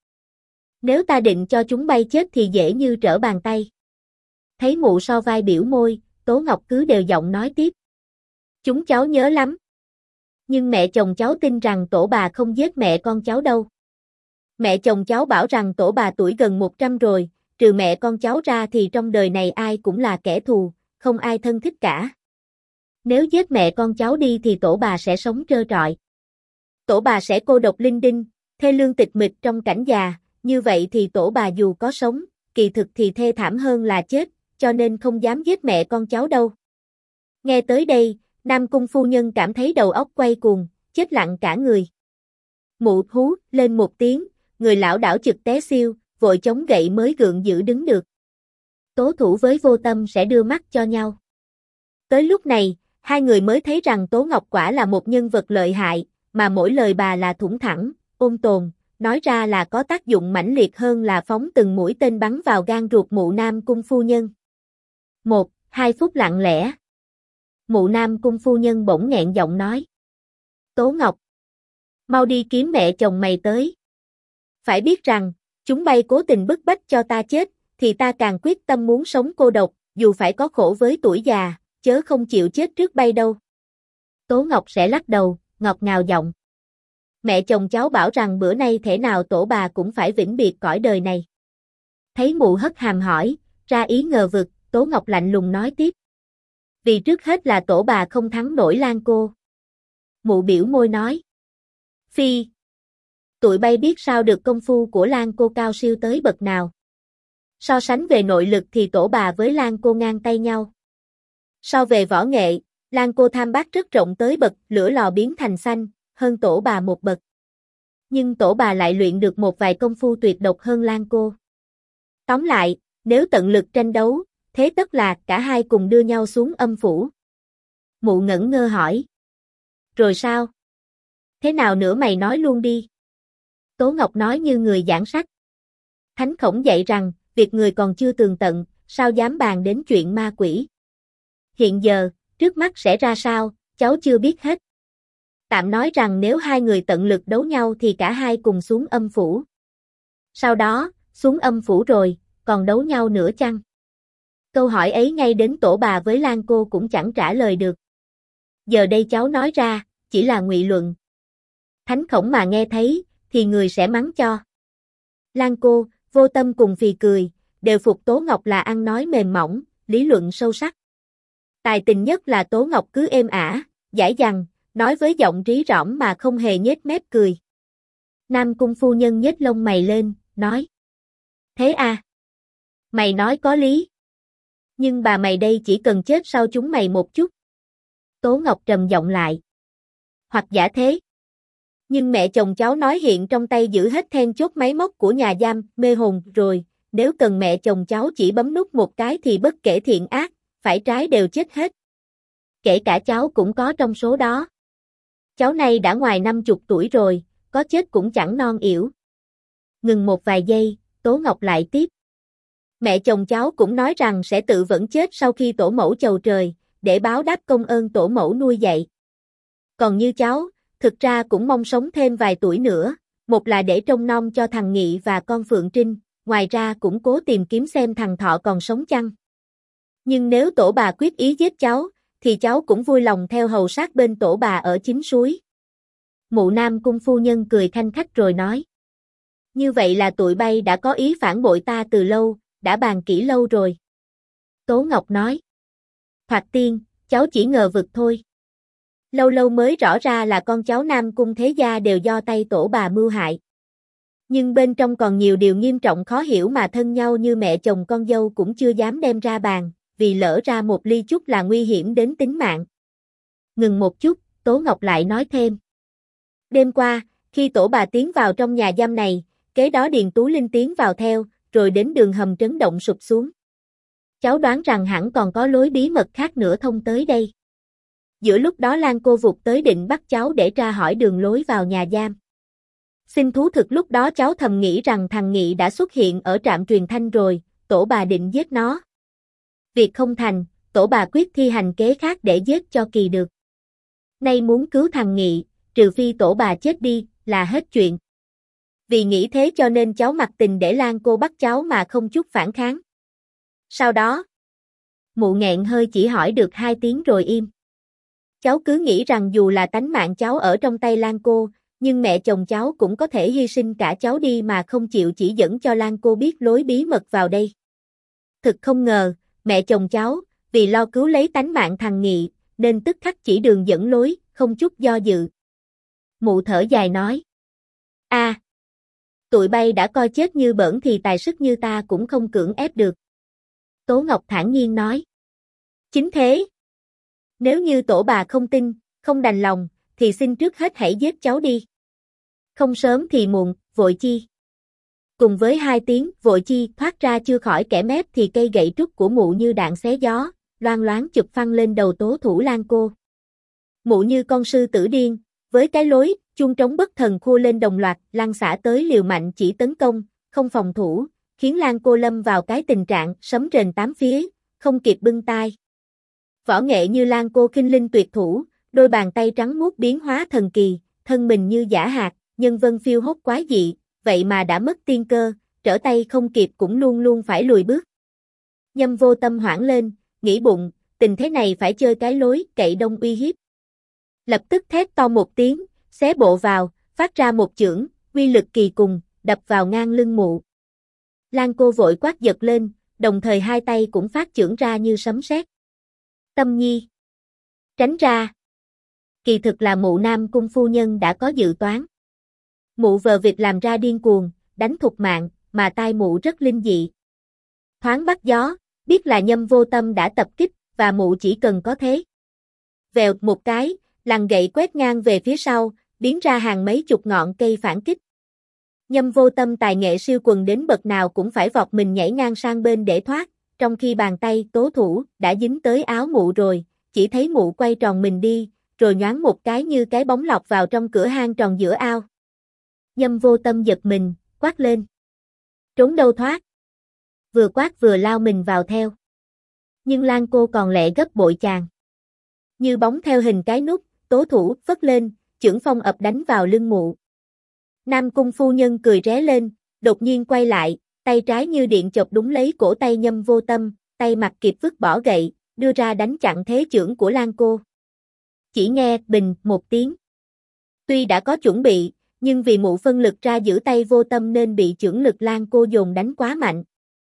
Nếu ta định cho chúng bay chết thì dễ như trở bàn tay. Thấy mụ so vai biểu môi, Tố Ngọc cứ đều giọng nói tiếp. Chúng cháu nhớ lắm. Nhưng mẹ chồng cháu tin rằng tổ bà không giết mẹ con cháu đâu. Mẹ chồng cháu bảo rằng tổ bà tuổi gần 100 rồi, trừ mẹ con cháu ra thì trong đời này ai cũng là kẻ thù, không ai thân thích cả. Nếu giết mẹ con cháu đi thì tổ bà sẽ sống trơ trọi. Tổ bà sẽ cô độc linh đinh, thê lương tịch mịch trong cảnh già, như vậy thì tổ bà dù có sống, kỳ thực thì thê thảm hơn là chết, cho nên không dám giết mẹ con cháu đâu. Nghe tới đây, Nam Cung phu nhân cảm thấy đầu óc quay cuồng, chết lặng cả người. Mụ hú lên một tiếng, người lão đảo chực té xiu, vội chống gậy mới gượng giữ đứng được. Tố Thủ với Vô Tâm sẽ đưa mắt cho nhau. Tới lúc này, hai người mới thấy rằng Tố Ngọc quả là một nhân vật lợi hại, mà mỗi lời bà là thủng thẳng, ôn tồn, nói ra là có tác dụng mãnh liệt hơn là phóng từng mũi tên bắn vào gan ruột mụ Nam Cung phu nhân. 1-2 phút lặng lẽ. Mụ Nam Cung phu nhân bỗng nghẹn giọng nói. Tố Ngọc, mau đi kiếm mẹ chồng mày tới. Phải biết rằng, chúng bay cố tình bức bách cho ta chết, thì ta càng quyết tâm muốn sống cô độc, dù phải có khổ với tuổi già, chớ không chịu chết trước bay đâu. Tố Ngọc sẽ lắc đầu, ngọt ngào giọng. Mẹ chồng cháu bảo rằng bữa nay thể nào tổ bà cũng phải vĩnh biệt cõi đời này. Thấy mụ hất hàm hỏi, ra ý ngờ vực, Tố Ngọc lạnh lùng nói tiếp. Vì trước hết là tổ bà không thắng nổi Lan cô. Mụ biểu môi nói. Phi. Tụi bay biết sao được công phu của Lan cô cao siêu tới bậc nào. So sánh về nội lực thì tổ bà với Lan cô ngang tay nhau. So về võ nghệ, Lan cô tham bác rất rộng tới bậc lửa lò biến thành xanh, hơn tổ bà một bậc. Nhưng tổ bà lại luyện được một vài công phu tuyệt độc hơn Lan cô. Tóm lại, nếu tận lực tranh đấu, thế tất là cả hai cùng đưa nhau xuống âm phủ. Mụ ngẩn ngơ hỏi. Rồi sao? Thế nào nữa mày nói luôn đi. Tố Ngọc nói như người giảng sách. Thánh Khổng dạy rằng, việc người còn chưa tường tận, sao dám bàn đến chuyện ma quỷ. Hiện giờ, trước mắt sẽ ra sao, cháu chưa biết hết. Tạm nói rằng nếu hai người tận lực đấu nhau thì cả hai cùng xuống âm phủ. Sau đó, xuống âm phủ rồi, còn đấu nhau nữa chăng? Câu hỏi ấy ngay đến tổ bà với Lan cô cũng chẳng trả lời được. Giờ đây cháu nói ra, chỉ là ngụy luận. Thánh Khổng mà nghe thấy, thì người sẽ mắng cho. Lan cô, Vô Tâm cùng phì cười, đều phục Tố Ngọc là ăn nói mềm mỏng, lý luận sâu sắc. Tài tình nhất là Tố Ngọc cứ êm ả, dãi dằng, nói với giọng rí rõm mà không hề nhếch mép cười. Nam Cung phu nhân nhếch lông mày lên, nói. Thế à? Mày nói có lý. Nhưng bà mày đây chỉ cần chết sau chúng mày một chút. Tố Ngọc trầm giọng lại. Hoặc giả thế. Nhưng mẹ chồng cháu nói hiện trong tay giữ hết then chốt máy móc của nhà giam, mê hồn rồi, nếu cần mẹ chồng cháu chỉ bấm nút một cái thì bất kể thiện ác, phải trái đều chết hết. Kể cả cháu cũng có trong số đó. Cháu này đã ngoài 50 tuổi rồi, có chết cũng chẳng non yểu. Ngừng một vài giây, Tố Ngọc lại tiếp. Mẹ chồng cháu cũng nói rằng sẽ tự vẫn chết sau khi tổ mẫu chầu trời, để báo đáp công ơn tổ mẫu nuôi dạy. Còn như cháu, thực ra cũng mong sống thêm vài tuổi nữa, một là để trông nom cho thằng Nghị và con Phượng Trinh, ngoài ra cũng cố tìm kiếm xem thằng Thọ còn sống chăng. Nhưng nếu tổ bà quyết ý giết cháu, thì cháu cũng vui lòng theo hầu sát bên tổ bà ở chính suối. Mụ Nam Cung phu nhân cười khanh khách rồi nói. Như vậy là tụi bay đã có ý phản bội ta từ lâu, đã bàn kỹ lâu rồi. Tố Ngọc nói. Thoạt tiên, cháu chỉ ngờ vực thôi. Lâu lâu mới rõ ra là con cháu Nam Cung thế gia đều do tay tổ bà mưu hại. Nhưng bên trong còn nhiều điều nghiêm trọng khó hiểu mà thân nhau như mẹ chồng con dâu cũng chưa dám đem ra bàn, vì lỡ ra một ly chút là nguy hiểm đến tính mạng. Ngừng một chút, Tố Ngọc lại nói thêm. Đêm qua, khi tổ bà tiến vào trong nhà giam này, kế đó Điền Tú Linh tiến vào theo, rồi đến đường hầm trấn động sụp xuống. Cháu đoán rằng hẳn còn có lối bí mật khác nữa thông tới đây. Giữa lúc đó Lan cô vụt tới định bắt cháu để tra hỏi đường lối vào nhà giam. Xin thú thực lúc đó cháu thầm nghĩ rằng thằng Nghị đã xuất hiện ở trạm truyền thanh rồi, tổ bà định giết nó. Việc không thành, tổ bà quyết thi hành kế khác để giết cho kỳ được. Nay muốn cứu thằng Nghị, trừ phi tổ bà chết đi, là hết chuyện. Vì nghĩ thế cho nên cháu mặc tình để Lan cô bắt cháu mà không chút phản kháng. Sau đó, mụ nghẹn hơi chỉ hỏi được 2 tiếng rồi im. Cháu cứ nghĩ rằng dù là tánh mạng cháu ở trong tay Lan cô, nhưng mẹ chồng cháu cũng có thể hy sinh cả cháu đi mà không chịu chỉ dẫn cho Lan cô biết lối bí mật vào đây. Thực không ngờ, mẹ chồng cháu, vì lo cứu lấy tánh mạng thằng Nghị, nên tức khắc chỉ đường dẫn lối, không chút do dự. Mụ thở dài nói. Tụi bay đã coi chết như bỡn thì tài sức như ta cũng không cưỡng ép được. Tố Ngọc thản nhiên nói. Chính thế. Nếu như tổ bà không tin, không đành lòng, thì xin trước hết hãy giết cháu đi. Không sớm thì muộn, vội chi. Cùng với 2 tiếng vội chi thoát ra chưa khỏi kẻ mép thì cây gậy trúc của mụ như đạn xé gió, loang loáng chụp phăng lên đầu Tố Thủ Lan cô. Mụ như con sư tử điên, với cái lối, chuông trống bất thần khua lên đồng loạt, lăn xả tới liều mạnh chỉ tấn công, không phòng thủ, khiến Lan cô lâm vào cái tình trạng sấm rền 8 phía, không kịp bưng tai. Võ nghệ như Lan cô khinh linh tuyệt thủ, đôi bàn tay trắng muốt biến hóa thần kỳ, thân mình như giả hạt, nhân vân phiêu hốt quái dị, vậy mà đã mất tiên cơ, trở tay không kịp cũng luôn luôn phải lùi bước. Nhâm Vô Tâm hoảng lên, nghĩ bụng, tình thế này phải chơi cái lối cậy đông uy hiếp. Lập tức thét to một tiếng, xé bộ vào, phát ra một chưởng, uy lực kỳ cùng, đập vào ngang lưng mụ. Lan cô vội quát giật lên, đồng thời 2 tay cũng phát chưởng ra như sấm sét. Tâm nhi, tránh ra. Kỳ thực là mụ Nam Cung phu nhân đã có dự toán. Mụ vờ vịt làm ra điên cuồng, đánh thục mạng, mà tai mụ rất linh dị. Thoáng bắt gió, biết là Nhâm Vô Tâm đã tập kích, và mụ chỉ cần có thế. Vèo một cái, lằn gậy quét ngang về phía sau, biến ra hàng mấy chục ngọn cây phản kích. Nhâm Vô Tâm tài nghệ siêu quần đến bậc nào cũng phải vọt mình nhảy ngang sang bên để thoát, trong khi bàn tay Tố Thủ đã dính tới áo mụ rồi, chỉ thấy mụ quay tròn mình đi, rồi nhoáng một cái như cái bóng lọc vào trong cửa hang tròn giữa ao. Nhâm Vô Tâm giật mình, quát lên. Trốn đâu thoát? Vừa quát vừa lao mình vào theo. Nhưng Lan cô còn lẹ gấp bội chàng. Như bóng theo hình cái nút, Tố Thủ phất lên, chưởng phong ập đánh vào lưng mụ. Nam Cung phu nhân cười ré lên, đột nhiên quay lại, tay trái như điện chộp đúng lấy cổ tay Nhâm Vô Tâm, tay mặt kịp vứt bỏ gậy, đưa ra đánh chặn thế chưởng của Lan cô. Chỉ nghe bình một tiếng. Tuy đã có chuẩn bị, nhưng vì mụ phân lực ra giữ tay Vô Tâm nên bị chưởng lực Lan cô dồn đánh quá mạnh.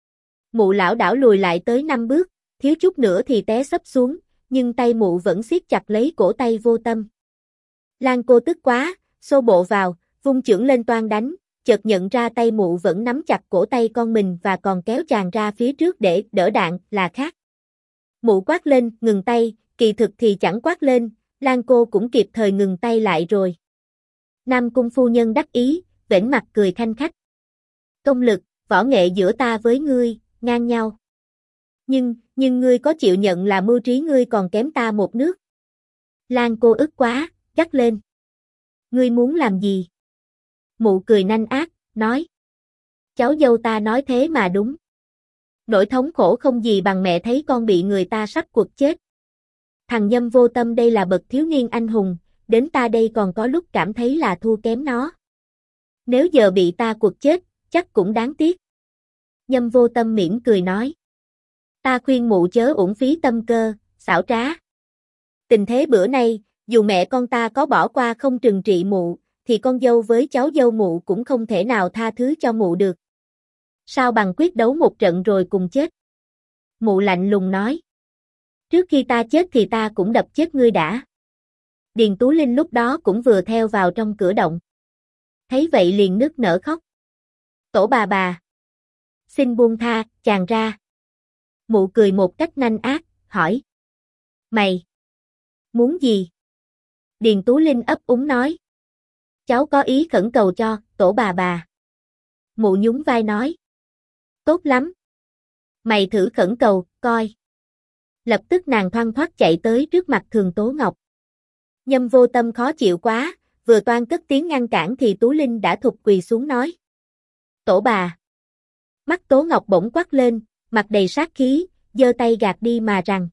Mụ lảo đảo lùi lại tới 5 bước, thiếu chút nữa thì té sấp xuống, nhưng tay mụ vẫn siết chặt lấy cổ tay Vô Tâm. Lan cô tức quá, xô bộ vào, vung chưởng lên toan đánh, chợt nhận ra tay mụ vẫn nắm chặt cổ tay con mình và còn kéo chàng ra phía trước để đỡ đạn là khác. Mụ quát lên, ngừng tay, kỳ thực thì chẳng quát lên, Lan cô cũng kịp thời ngừng tay lại rồi. Nam Cung phu nhân đắc ý, vểnh mặt cười khanh khách. Công lực, võ nghệ giữa ta với ngươi, ngang nhau. Nhưng ngươi có chịu nhận là mưu trí ngươi còn kém ta một nước? Lan cô ức quá, gắt lên. Ngươi muốn làm gì? Mụ cười nanh ác, nói. Cháu dâu ta nói thế mà đúng. Nỗi thống khổ không gì bằng mẹ thấy con bị người ta sắp quật chết. Thằng Nhâm Vô Tâm đây là bậc thiếu niên anh hùng, đến ta đây còn có lúc cảm thấy là thua kém nó. Nếu giờ bị ta quật chết, chắc cũng đáng tiếc. Nhâm Vô Tâm mỉm cười nói. Ta khuyên mụ chớ uổng phí tâm cơ, xảo trá. Tình thế bữa nay, dù mẹ con ta có bỏ qua không trừng trị mụ, thì con dâu với cháu dâu mụ cũng không thể nào tha thứ cho mụ được. Sao bằng quyết đấu một trận rồi cùng chết? Mụ lạnh lùng nói. Trước khi ta chết thì ta cũng đập chết ngươi đã. Điền Tú Linh lúc đó cũng vừa theo vào trong cửa động. Thấy vậy liền nức nở khóc. Tổ bà. Xin buông tha, chàng ra. Mụ cười một cách nanh ác, hỏi. Mày muốn gì? Điền Tú Linh ấp úng nói. Cháu có ý khẩn cầu cho, tổ bà. Mụ nhún vai nói. Tốt lắm. Mày thử khẩn cầu, coi. Lập tức nàng thoăn thoắt chạy tới trước mặt Thường Tố Ngọc. Nhâm Vô Tâm khó chịu quá, vừa toan cất tiếng ngăn cản thì Tú Linh đã thụt quỳ xuống nói. Tổ bà. Mắt Tố Ngọc bỗng quát lên, mặt đầy sát khí, giơ tay gạt đi mà rằng.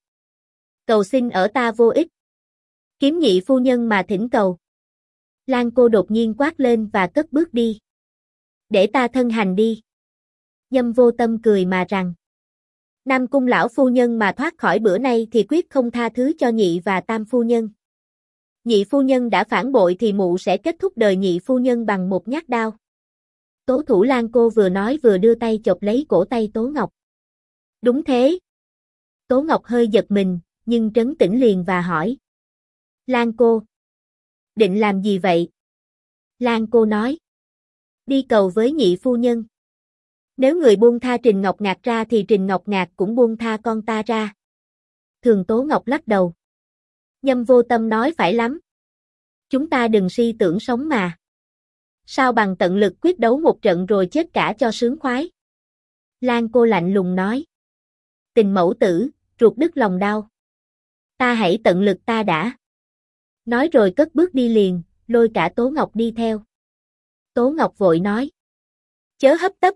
Cầu xin ở ta vô ích. Kiếm nhị phu nhân mà thỉnh cầu. Lan cô đột nhiên quát lên và cất bước đi. Để ta thân hành đi. Nhâm Vô Tâm cười mà rằng. Nam Cung lão phu nhân mà thoát khỏi bữa nay thì quyết không tha thứ cho nhị và tam phu nhân. Nhị phu nhân đã phản bội thì mụ sẽ kết thúc đời nhị phu nhân bằng một nhát đao. Tố thủ Lan cô vừa nói vừa đưa tay chộp lấy cổ tay Tố Ngọc. Đúng thế. Tố Ngọc hơi giật mình, nhưng trấn tĩnh liền và hỏi. Lan cô. Định làm gì vậy? Lan cô nói. Đi cầu với nhị phu nhân. Nếu người buông tha Trình Ngọc Ngạc ra thì Trình Ngọc Ngạc cũng buông tha con ta ra. Thường Tố Ngọc lắc đầu. Nhâm Vô Tâm nói phải lắm. Chúng ta đừng si tưởng sống mà. Sao bằng tận lực quyết đấu một trận rồi chết cả cho sướng khoái. Lan cô lạnh lùng nói. Tình mẫu tử, ruột đứt lòng đau. Ta hãy tận lực ta đã. Nói rồi cất bước đi liền, lôi cả Tố Ngọc đi theo. Tố Ngọc vội nói. Chớ hấp tấp.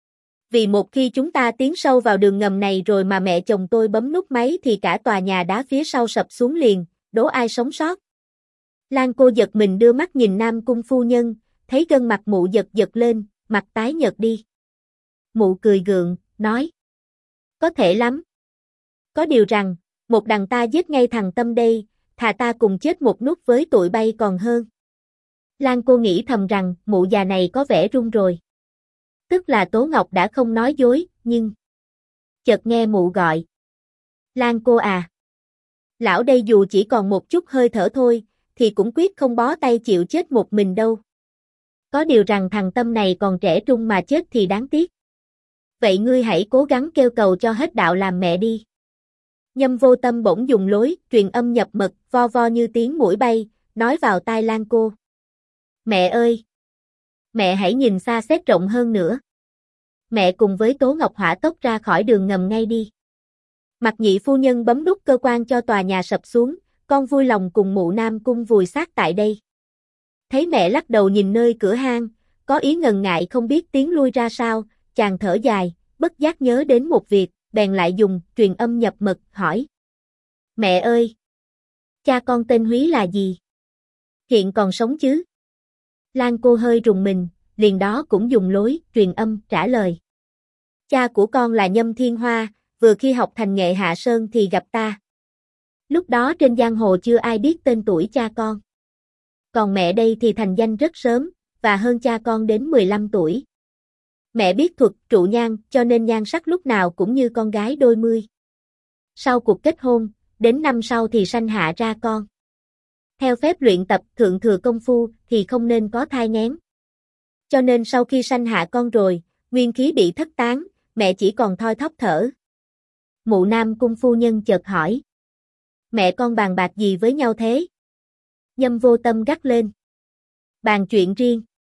Vì một khi chúng ta tiến sâu vào đường ngầm này rồi mà mẹ chồng tôi bấm nút máy thì cả tòa nhà đá phía sau sập xuống liền, đố ai sống sót. Lan cô giật mình đưa mắt nhìn Nam Cung phu nhân, thấy gân mặt mụ giật giật lên, mặt tái nhợt đi. Mụ cười gượng, nói. Có thể lắm. Có điều rằng, một đằng ta giết ngay thằng Tâm đây, thà ta cùng chết một nút với tụi bay còn hơn. Lan cô nghĩ thầm rằng mụ già này có vẻ run rồi. Tức là Tố Ngọc đã không nói dối, nhưng... Chợt nghe mụ gọi. Lan cô à. Lão đây dù chỉ còn một chút hơi thở thôi, thì cũng quyết không bó tay chịu chết một mình đâu. Có điều rằng thằng Tâm này còn trẻ trung mà chết thì đáng tiếc. Vậy ngươi hãy cố gắng kêu cầu cho hết đạo làm mẹ đi. Nhâm Vô Tâm bỗng dùng lối truyền âm nhập mật, vo vo như tiếng muỗi bay, nói vào tai Lan cô. Mẹ ơi! Mẹ hãy nhìn xa xét rộng hơn nữa. Mẹ cùng với Tố Ngọc hỏa tốc ra khỏi đường ngầm ngay đi. Mặt nhị phu nhân bấm nút cơ quan cho tòa nhà sập xuống, con vui lòng cùng mụ Nam Cung vùi xác tại đây. Thấy mẹ lắc đầu nhìn nơi cửa hang, có ý ngần ngại không biết tiến lui ra sao, chàng thở dài, bất giác nhớ đến một việc, bèn lại dùng truyền âm nhập mật hỏi. Mẹ ơi! Cha con tên Húy là gì? Hiện còn sống chứ? Lan cô hơi rùng mình, liền đó cũng dùng lối truyền âm trả lời. Cha của con là Nhâm Thiên Hoa, vừa khi học thành nghệ Hạ Sơn thì gặp ta. Lúc đó trên giang hồ chưa ai biết tên tuổi cha con. Còn mẹ đây thì thành danh rất sớm, và hơn cha con đến 15 tuổi. Mẹ biết thuật trụ nhang cho nên nhan sắc lúc nào cũng như con gái đôi mươi. Sau cuộc kết hôn, đến năm sau thì sanh hạ ra con. Theo phép luyện tập thượng thừa công phu thì không nên có thai nghén. Cho nên sau khi sanh hạ con rồi, nguyên khí bị thất tán, mẹ chỉ còn thoi thóp thở. Mụ Nam Cung phu nhân chợt hỏi. Mẹ con bàn bạc gì với nhau thế? Nhâm Vô Tâm gắt lên. Bàn chuyện riêng.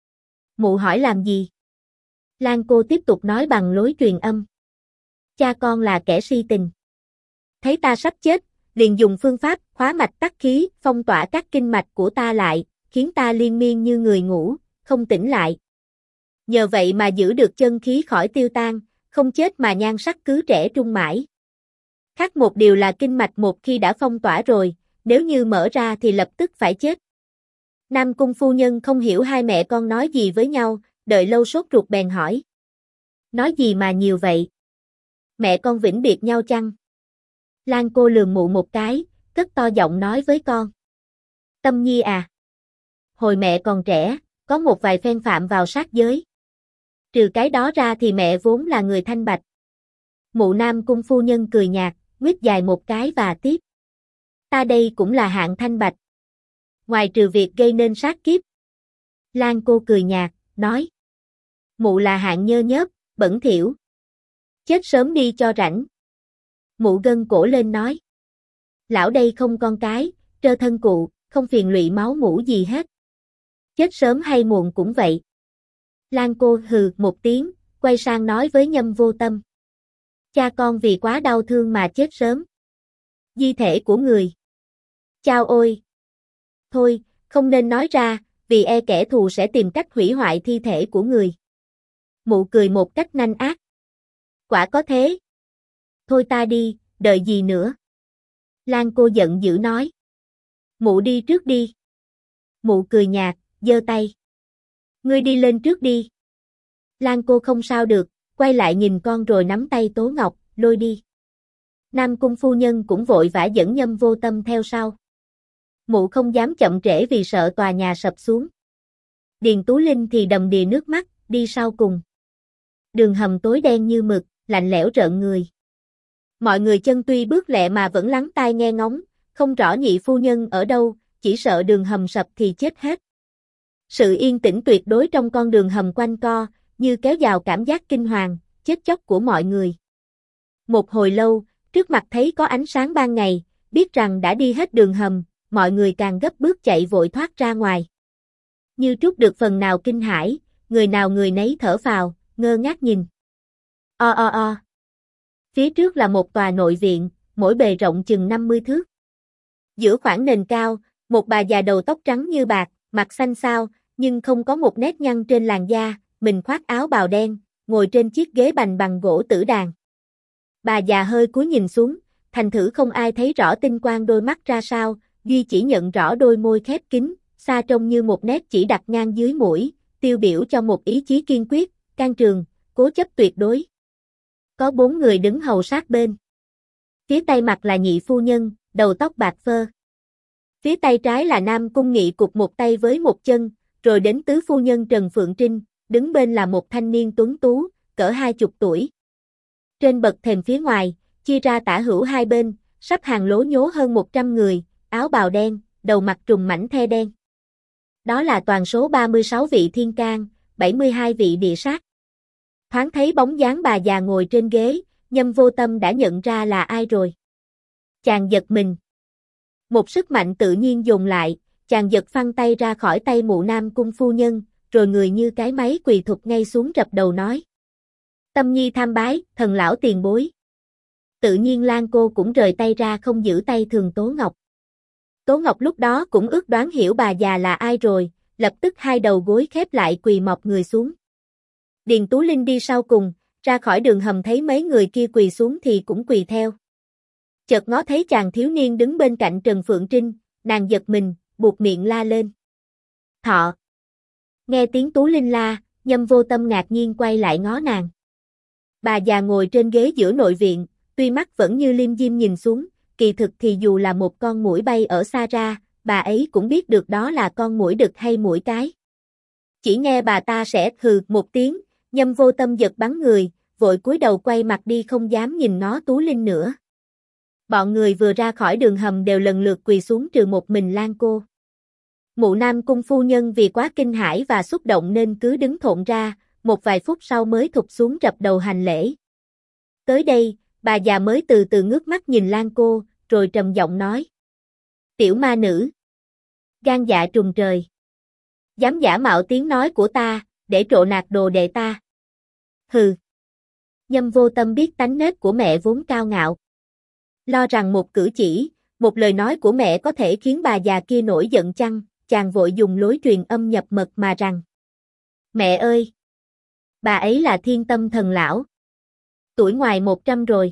Mụ hỏi làm gì? Lan cô tiếp tục nói bằng lối truyền âm. Cha con là kẻ si tình. Thấy ta sắp chết, liền dùng phương pháp khóa mạch tắc khí, phong tỏa các kinh mạch của ta lại, khiến ta liên miên như người ngủ, không tỉnh lại. Nhờ vậy mà giữ được chân khí khỏi tiêu tan, không chết mà nhan sắc cứ trẻ trung mãi. Khác một điều là kinh mạch một khi đã phong tỏa rồi, nếu như mở ra thì lập tức phải chết. Nam Cung phu nhân không hiểu hai mẹ con nói gì với nhau, đợi lâu sốt ruột bèn hỏi. Nói gì mà nhiều vậy? Mẹ con vĩnh biệt nhau chăng? Lan cô lườm mụ một cái, cất to giọng nói với con. Tâm Nhi à. Hồi mẹ còn trẻ, có một vài phen phạm vào sát giới. Trừ cái đó ra thì mẹ vốn là người thanh bạch. Mụ Nam Cung phu nhân cười nhạt, nguyết dài một cái và tiếp. Ta đây cũng là hạng thanh bạch. Ngoài trừ việc gây nên sát kiếp. Lan cô cười nhạt, nói. Mụ là hạng nhơ nhớp, bẩn thỉu. Chết sớm đi cho rảnh. Mụ gân cổ lên nói. Lão đây không con cái, trơ thân cụ, không phiền lụy máu mủ gì hết. Chết sớm hay muộn cũng vậy. Lan cô hừ một tiếng, quay sang nói với Nhâm Vô Tâm. Cha con vì quá đau thương mà chết sớm. Di thể của người. Chao ôi! Thôi, không nên nói ra, vì e kẻ thù sẽ tìm cách hủy hoại thi thể của người. Mụ cười một cách nanh ác. Quả có thế. Thôi ta đi, đợi gì nữa. Lan cô giận dữ nói. Mụ đi trước đi. Mụ cười nhạt, giơ tay. Ngươi đi lên trước đi. Lan cô không sao được, quay lại nhìn con rồi nắm tay Tố Ngọc, lôi đi. Nam Cung phu nhân cũng vội vã dẫn Nhâm Vô Tâm theo sau. Mụ không dám chậm trễ vì sợ tòa nhà sập xuống. Điền Tú Linh thì đầm đìa nước mắt, đi sau cùng. Đường hầm tối đen như mực, lạnh lẽo rợn người. Mọi người chân tuy bước lẹ mà vẫn lắng tai nghe ngóng, không rõ nhị phu nhân ở đâu, chỉ sợ đường hầm sập thì chết hết. Sự yên tĩnh tuyệt đối trong con đường hầm quanh co, như kéo vào cảm giác kinh hoàng, chết chóc của mọi người. Một hồi lâu, trước mặt thấy có ánh sáng ban ngày, biết rằng đã đi hết đường hầm, mọi người càng gấp bước chạy vội thoát ra ngoài. Như trút được phần nào kinh hãi, người nào người nấy thở phào, ngơ ngác nhìn. O. Phía trước là một tòa nội viện, mỗi bề rộng chừng 50 thước. Giữa khoảng nền cao, một bà già đầu tóc trắng như bạc, mặt xanh xao, nhưng không có một nét nhăn trên làn da, mình khoác áo bào đen, ngồi trên chiếc ghế bành bằng gỗ tử đàn. Bà già hơi cúi nhìn xuống, thành thử không ai thấy rõ tinh quang đôi mắt ra sao, duy chỉ nhận rõ đôi môi khép kín, xa trông như một nét chỉ đặt ngang dưới mũi, tiêu biểu cho một ý chí kiên quyết, can trường, cố chấp tuyệt đối. Có 4 người đứng hầu sát bên. Phía tay mặt là nhị phu nhân, đầu tóc bạc phơ. Phía tay trái là Nam Cung Nghị cụp một tay với một chân, rồi đến tứ phu nhân Trần Phượng Trinh, đứng bên là một thanh niên tuấn tú, cỡ 20 tuổi. Trên bậc thềm phía ngoài, chia ra tả hữu hai bên, sắp hàng lố nhố hơn 100 người, áo bào đen, đầu mặt trùm mảnh the đen. Đó là toàn số 36 vị thiên can, 72 vị địa sát. Thoáng thấy bóng dáng bà già ngồi trên ghế, Nhâm Vô Tâm đã nhận ra là ai rồi. Chàng giật mình. Một sức mạnh tự nhiên dồn lại, chàng giật phăng tay ra khỏi tay mụ Nam Cung phu nhân, rồi người như cái máy quỳ thụp ngay xuống rập đầu nói. Tâm Nhi tham bái, thần lão tiền bối. Tự nhiên Lan cô cũng rời tay ra không giữ tay thường Tố Ngọc. Tố Ngọc lúc đó cũng ước đoán hiểu bà già là ai rồi, lập tức hai đầu gối khép lại quỳ mọp người xuống. Điền Tú Linh đi sau cùng, ra khỏi đường hầm thấy mấy người kia quỳ xuống thì cũng quỳ theo. Chợt ngó thấy chàng thiếu niên đứng bên cạnh Trần Phượng Trinh, nàng giật mình, buột miệng la lên. Thọ. Nghe tiếng Tú Linh la, Nhâm Vô Tâm ngạc nhiên quay lại ngó nàng. Bà già ngồi trên ghế giữa nội viện, tuy mắt vẫn như liêm diêm nhìn xuống, kỳ thực thì dù là một con muỗi bay ở xa ra, bà ấy cũng biết được đó là con muỗi đực hay muỗi cái. Chỉ nghe bà ta sẽ hừ một tiếng, Nhâm Vô Tâm giật bắn người, vội cúi đầu quay mặt đi không dám nhìn ngó Tú Linh nữa. Bọn người vừa ra khỏi đường hầm đều lần lượt quỳ xuống trừ một mình Lan cô. Mụ Nam Cung phu nhân vì quá kinh hãi và xúc động nên cứ đứng thộn ra, một vài phút sau mới thụp xuống rập đầu hành lễ. Tới đây, bà già mới từ từ ngước mắt nhìn Lan cô, rồi trầm giọng nói. Tiểu ma nữ. Gan dạ trùng trời. Dám giả mạo tiếng nói của ta, để trộ nạt đồ đệ ta. Hừ. Nhâm Vô Tâm biết tánh nết của mẹ vốn cao ngạo. Lo rằng một cử chỉ, một lời nói của mẹ có thể khiến bà già kia nổi giận chăng, chàng vội dùng lối truyền âm nhập mật mà rằng. Mẹ ơi! Bà ấy là Thiên Tâm Thần Lão. Tuổi ngoài 100 rồi.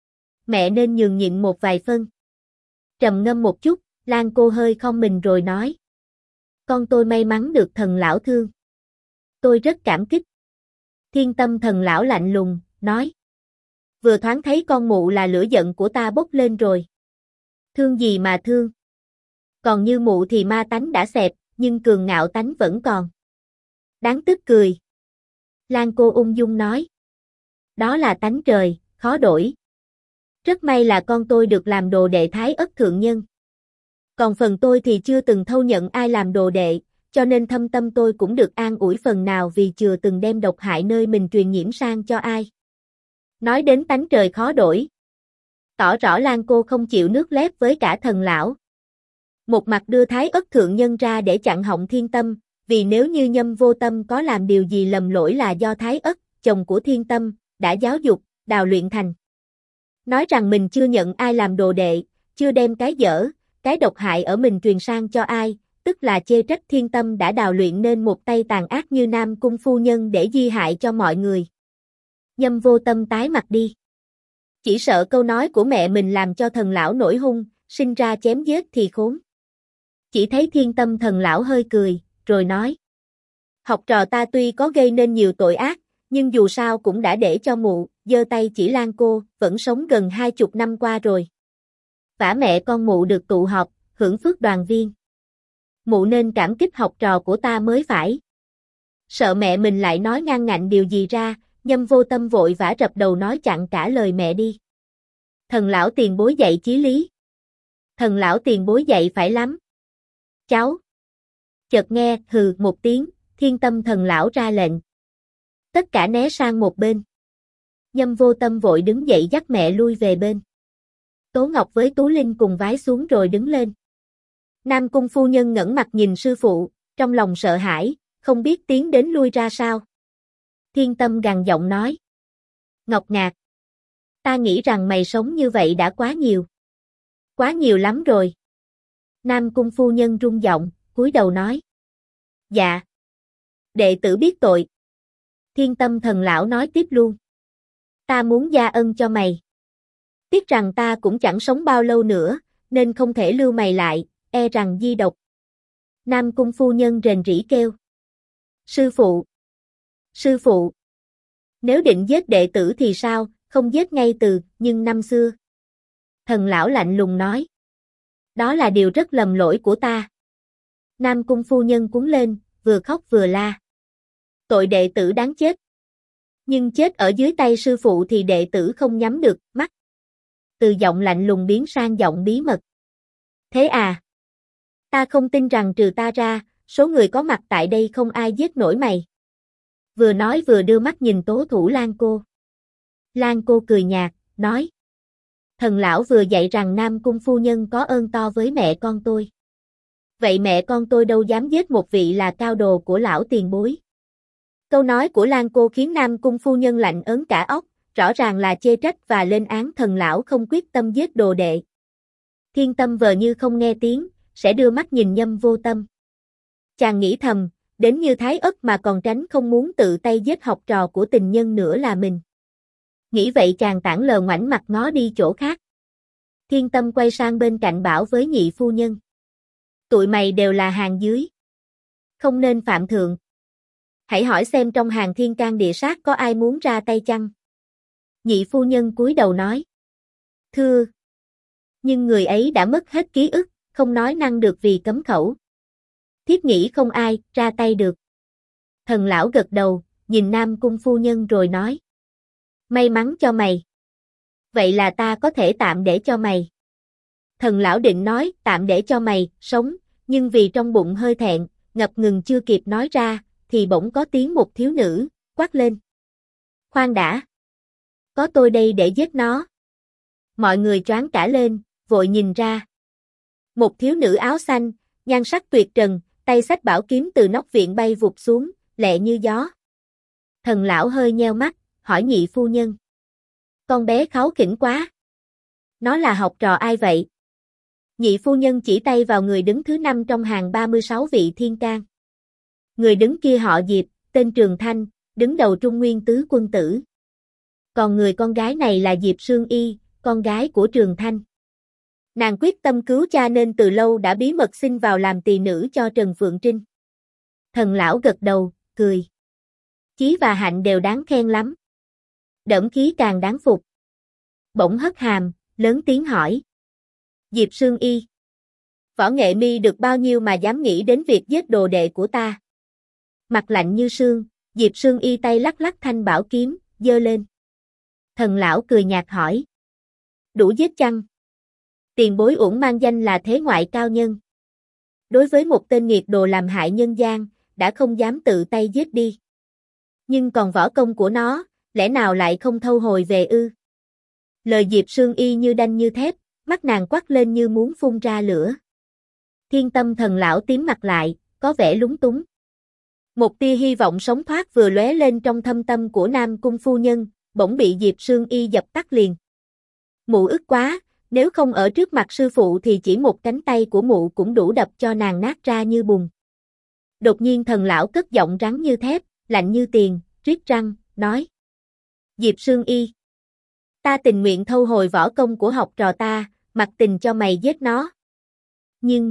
Mẹ nên nhường nhịn một vài phân. Trầm ngâm một chút, Lan cô hơi khom mình rồi nói. Con tôi may mắn được thần lão thương. Tôi rất cảm kích. Thiên Tâm Thần Lão lạnh lùng, nói. Vừa thoáng thấy con mụ là lửa giận của ta bốc lên rồi. Thương gì mà thương. Còn như mụ thì ma tánh đã xẹp, nhưng cường ngạo tánh vẫn còn. Đáng tức cười. Lan cô ung dung nói. Đó là tánh trời, khó đổi. Rất may là con tôi được làm đồ đệ Thái Ất thượng nhân. Còn phần tôi thì chưa từng thâu nhận ai làm đồ đệ, cho nên thâm tâm tôi cũng được an ủi phần nào vì chưa từng đem độc hại nơi mình truyền nhiễm sang cho ai. Nói đến tánh trời khó đổi. Tỏ rõ Lan cô không chịu nước lép với cả thần lão. Một mặt đưa Thái Ất thượng nhân ra để chặn họng Thiên Tâm, vì nếu như Nhâm Vô Tâm có làm điều gì lầm lỗi là do Thái Ất, chồng của Thiên Tâm, đã giáo dục, đào luyện thành. Nói rằng mình chưa nhận ai làm đồ đệ, chưa đem cái dở, cái độc hại ở mình truyền sang cho ai, tức là chê trách Thiên Tâm đã đào luyện nên một tay tàn ác như Nam Cung phu nhân để di hại cho mọi người. Nhâm Vô Tâm tái mặt đi. Chỉ sợ câu nói của mẹ mình làm cho thần lão nổi hung, sinh ra chém giết thì khốn. Chỉ thấy Thiên Tâm thần lão hơi cười, rồi nói. Học trò ta tuy có gây nên nhiều tội ác, nhưng dù sao cũng đã để cho mụ, giơ tay chỉ Lan cô, vẫn sống gần 20 năm qua rồi. Vả mẹ con mụ được tụ họp, hưởng phước đoàn viên. Mụ nên cảm kích học trò của ta mới phải. Sợ mẹ mình lại nói ngang ngạnh điều gì ra, Nhâm Vô Tâm vội vã rập đầu nói chặn cả lời mẹ đi. Thần lão tiền bối dạy chí lý. Thần lão tiền bối dạy phải lắm. Cháu. Chợt nghe hừ một tiếng, Thiên Tâm thần lão ra lệnh. Tất cả né sang một bên. Nhâm Vô Tâm vội đứng dậy dắt mẹ lui về bên. Tố Ngọc với Tú Linh cùng vái xuống rồi đứng lên. Nam Cung phu nhân ngẩng mặt nhìn sư phụ, trong lòng sợ hãi, không biết tiến đến lui ra sao. Thiên Tâm gằn giọng nói. Ngọc Ngạc. Ta nghĩ rằng mày sống như vậy đã quá nhiều. Quá nhiều lắm rồi. Nam Cung phu nhân rung giọng, cúi đầu nói. Dạ. Đệ tử biết tội. Thiên Tâm thần lão nói tiếp luôn. Ta muốn gia ân cho mày. Tiếc rằng ta cũng chẳng sống bao lâu nữa, nên không thể lưu mày lại, e rằng di độc. Nam Cung phu nhân rền rĩ kêu. Sư phụ. Sư phụ. Nếu định giết đệ tử thì sao, không giết ngay từ, nhưng năm xưa. Thần lão lạnh lùng nói. Đó là điều rất lầm lỗi của ta. Nam Cung phu nhân cuống lên, vừa khóc vừa la. Tội đệ tử đáng chết. Nhưng chết ở dưới tay sư phụ thì đệ tử không nhắm được mắt. Từ giọng lạnh lùng biến sang giọng bí mật. Thế à? Ta không tin rằng trừ ta ra, số người có mặt tại đây không ai giết nổi mày. Vừa nói vừa đưa mắt nhìn tố thủ Lan cô. Lan cô cười nhạt, nói. Thần lão vừa dạy rằng Nam Cung phu nhân có ơn to với mẹ con tôi. Vậy mẹ con tôi đâu dám giết một vị là cao đồ của lão tiền bối. Câu nói của Lan cô khiến Nam Cung phu nhân lạnh ớn cả óc, rõ ràng là chê trách và lên án thần lão không quyết tâm giết đồ đệ. Thiên Tâm vờ như không nghe tiếng, sẽ đưa mắt nhìn Nhâm Vô Tâm. Chàng nghĩ thầm, đến như Thái Ất mà còn tránh không muốn tự tay giết học trò của tình nhân nữa là mình. Nghĩ vậy chàng tản lờ ngoảnh mặt ngó đi chỗ khác. Thiên Tâm quay sang bên cạnh bảo với nhị phu nhân. Tụi mày đều là hàng dưới. Không nên phạm thượng. Hãy hỏi xem trong hàng thiên can địa sát có ai muốn ra tay chăng? Nhị phu nhân cúi đầu nói. Thưa. Nhưng người ấy đã mất hết ký ức, không nói năng được vì cấm khẩu. Thiếp nghĩ không ai ra tay được. Thần lão gật đầu, nhìn Nam Cung phu nhân rồi nói. May mắn cho mày. Vậy là ta có thể tạm để cho mày. Thần lão định nói tạm để cho mày sống, nhưng vì trong bụng hơi thẹn, ngập ngừng chưa kịp nói ra, thì bỗng có tiếng một thiếu nữ quát lên. Khoan đã. Có tôi đây để giết nó. Mọi người choáng cả lên, vội nhìn ra. Một thiếu nữ áo xanh, nhan sắc tuyệt trần, tay xách bảo kiếm từ nóc viện bay vụt xuống, lẹ như gió. Thần lão hơi nheo mắt, hỏi nhị phu nhân. Con bé kháu khỉnh quá. Nó là học trò ai vậy? Nhị phu nhân chỉ tay vào người đứng thứ 5 trong hàng 36 vị thiên can. Người đứng kia họ Diệp, tên Trường Thanh, đứng đầu Trung Nguyên tứ quân tử. Còn người con gái này là Diệp Sương Y, con gái của Trường Thanh. Nàng quyết tâm cứu cha nên từ lâu đã bí mật xin vào làm tỳ nữ cho Trần Phượng Trinh. Thần lão gật đầu, cười. Chí và hạnh đều đáng khen lắm. Đỡm khí càng đáng phục. Bỗng hất hàm, lớn tiếng hỏi. Diệp Sương Y. Võ nghệ mi được bao nhiêu mà dám nghĩ đến việc giết đồ đệ của ta? Mặt lạnh như sương, Diệp Sương Y tay lắc lắc thanh bảo kiếm, giơ lên. Thần lão cười nhạt hỏi. Đủ giết chăng? Tiền bối uổng mang danh là thế ngoại cao nhân. Đối với một tên nghiệt đồ làm hại nhân gian, đã không dám tự tay giết đi. Nhưng còn võ công của nó, lẽ nào lại không thâu hồi về ư? Lời Diệp Sương Y như đanh như thép, mắt nàng quắc lên như muốn phun ra lửa. Thiên tâm thần lão tím mặt lại, có vẻ lúng túng. Một tia hy vọng sống thoát vừa lóe lên trong thâm tâm của Nam Cung phu nhân, bỗng bị Diệp Sương Y dập tắt liền. Mụ ức quá, nếu không ở trước mặt sư phụ thì chỉ một cánh tay của mụ cũng đủ đập cho nàng nát ra như bùn. Đột nhiên thần lão cất giọng rắn như thép, lạnh như tiền, riết răng, nói. Diệp Sương Y. Ta tình nguyện thâu hồi võ công của học trò ta, mặc tình cho mày giết nó. Nhưng.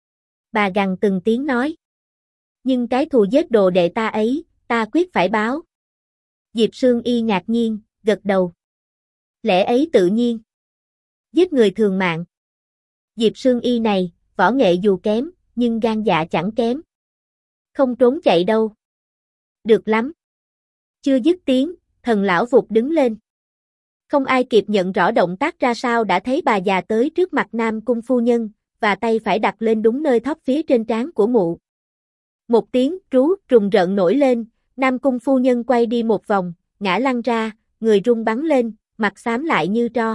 Bà gằn từng tiếng nói. Nhưng cái thù giết đồ đệ ta ấy, ta quyết phải báo. Diệp Sương Y ngạc nhiên, gật đầu. Lẽ ấy tự nhiên. Giết người thường mạng. Diệp Sương Y này, võ nghệ dù kém, nhưng gan dạ chẳng kém. Không trốn chạy đâu. Được lắm. Chưa dứt tiếng, thần lão vụt đứng lên. Không ai kịp nhận rõ động tác ra sao đã thấy bà già tới trước mặt Nam Cung phu nhân, và tay phải đặt lên đúng nơi thóp phía trên trán của mụ. Một tiếng rú rùng rợn nổi lên, Nam Cung phu nhân quay đi một vòng, ngã lăn ra, người rung bắn lên, mặt xám lại như tro.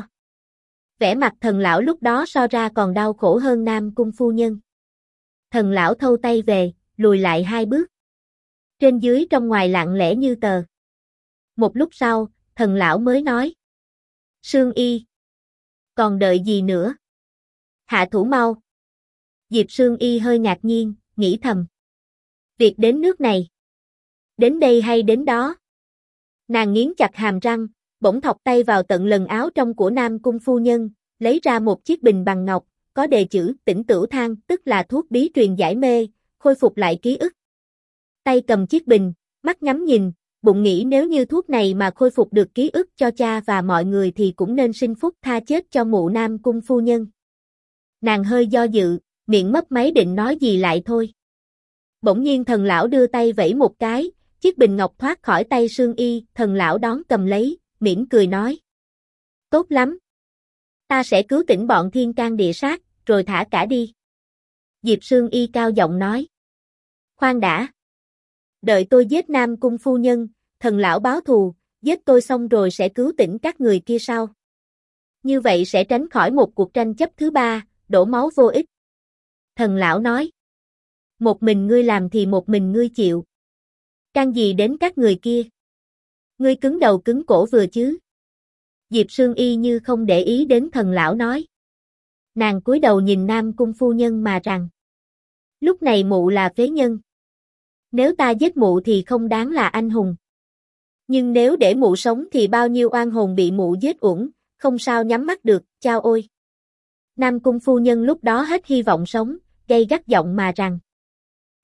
Vẻ mặt thần lão lúc đó so ra còn đau khổ hơn Nam Cung phu nhân. Thần lão thâu tay về, lùi lại 2 bước. Trên dưới trong ngoài lặng lẽ như tờ. Một lúc sau, thần lão mới nói. Sương Y. Còn đợi gì nữa? Hạ thủ mau. Diệp Sương Y hơi ngạc nhiên, nghĩ thầm. Việc đến nước này. Đến đây hay đến đó? Nàng nghiến chặt hàm răng, bỗng thọc tay vào tận lần áo trong của Nam Cung phu nhân, lấy ra một chiếc bình bằng ngọc, có đề chữ Tĩnh Tửu Thang, tức là thuốc bí truyền giải mê, khôi phục lại ký ức. Tay cầm chiếc bình, mắt ngắm nhìn, bụng nghĩ nếu như thuốc này mà khôi phục được ký ức cho cha và mọi người thì cũng nên sinh phúc tha chết cho mụ Nam Cung phu nhân. Nàng hơi do dự, miệng mấp máy định nói gì lại thôi. Bỗng nhiên thần lão đưa tay vẫy một cái, chiếc bình ngọc thoát khỏi tay Sương Y, thần lão đón cầm lấy, mỉm cười nói. Tốt lắm. Ta sẽ cứu tỉnh bọn thiên can địa sát, rồi thả cả đi. Diệp Sương Y cao giọng nói. Khoan đã. Đợi tôi giết Nam Cung phu nhân, thần lão báo thù, giết tôi xong rồi sẽ cứu tỉnh các người kia sau. Như vậy sẽ tránh khỏi một cuộc tranh chấp thứ 3, đổ máu vô ích. Thần lão nói. Một mình ngươi làm thì một mình ngươi chịu. Can gì đến các người kia? Ngươi cứng đầu cứng cổ vừa chứ? Diệp Sương Y như không để ý đến thần lão nói. Nàng cúi đầu nhìn Nam Cung phu nhân mà rằng. Lúc này mụ là phế nhân. Nếu ta giết mụ thì không đáng là anh hùng. Nhưng nếu để mụ sống thì bao nhiêu oan hồn bị mụ giết uổng, không sao nhắm mắt được, chao ôi. Nam Cung phu nhân lúc đó hết hy vọng sống, gay gắt giọng mà rằng.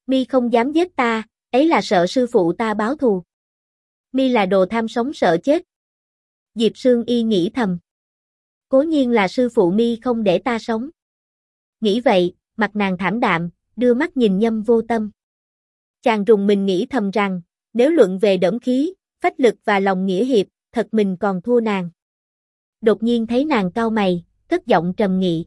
Mi không dám giết ta, ấy là sợ sư phụ ta báo thù. Mi là đồ tham sống sợ chết. Diệp Sương Y nghĩ thầm. Cố nhiên là sư phụ Mi không để ta sống. Nghĩ vậy, mặt nàng thảm đạm, đưa mắt nhìn Nhâm Vô Tâm. Chàng rùng mình nghĩ thầm rằng, nếu luận về đỡm khí, phách lực và lòng nghĩa hiệp, thật mình còn thua nàng. Đột nhiên thấy nàng cau mày, cất giọng trầm nghị.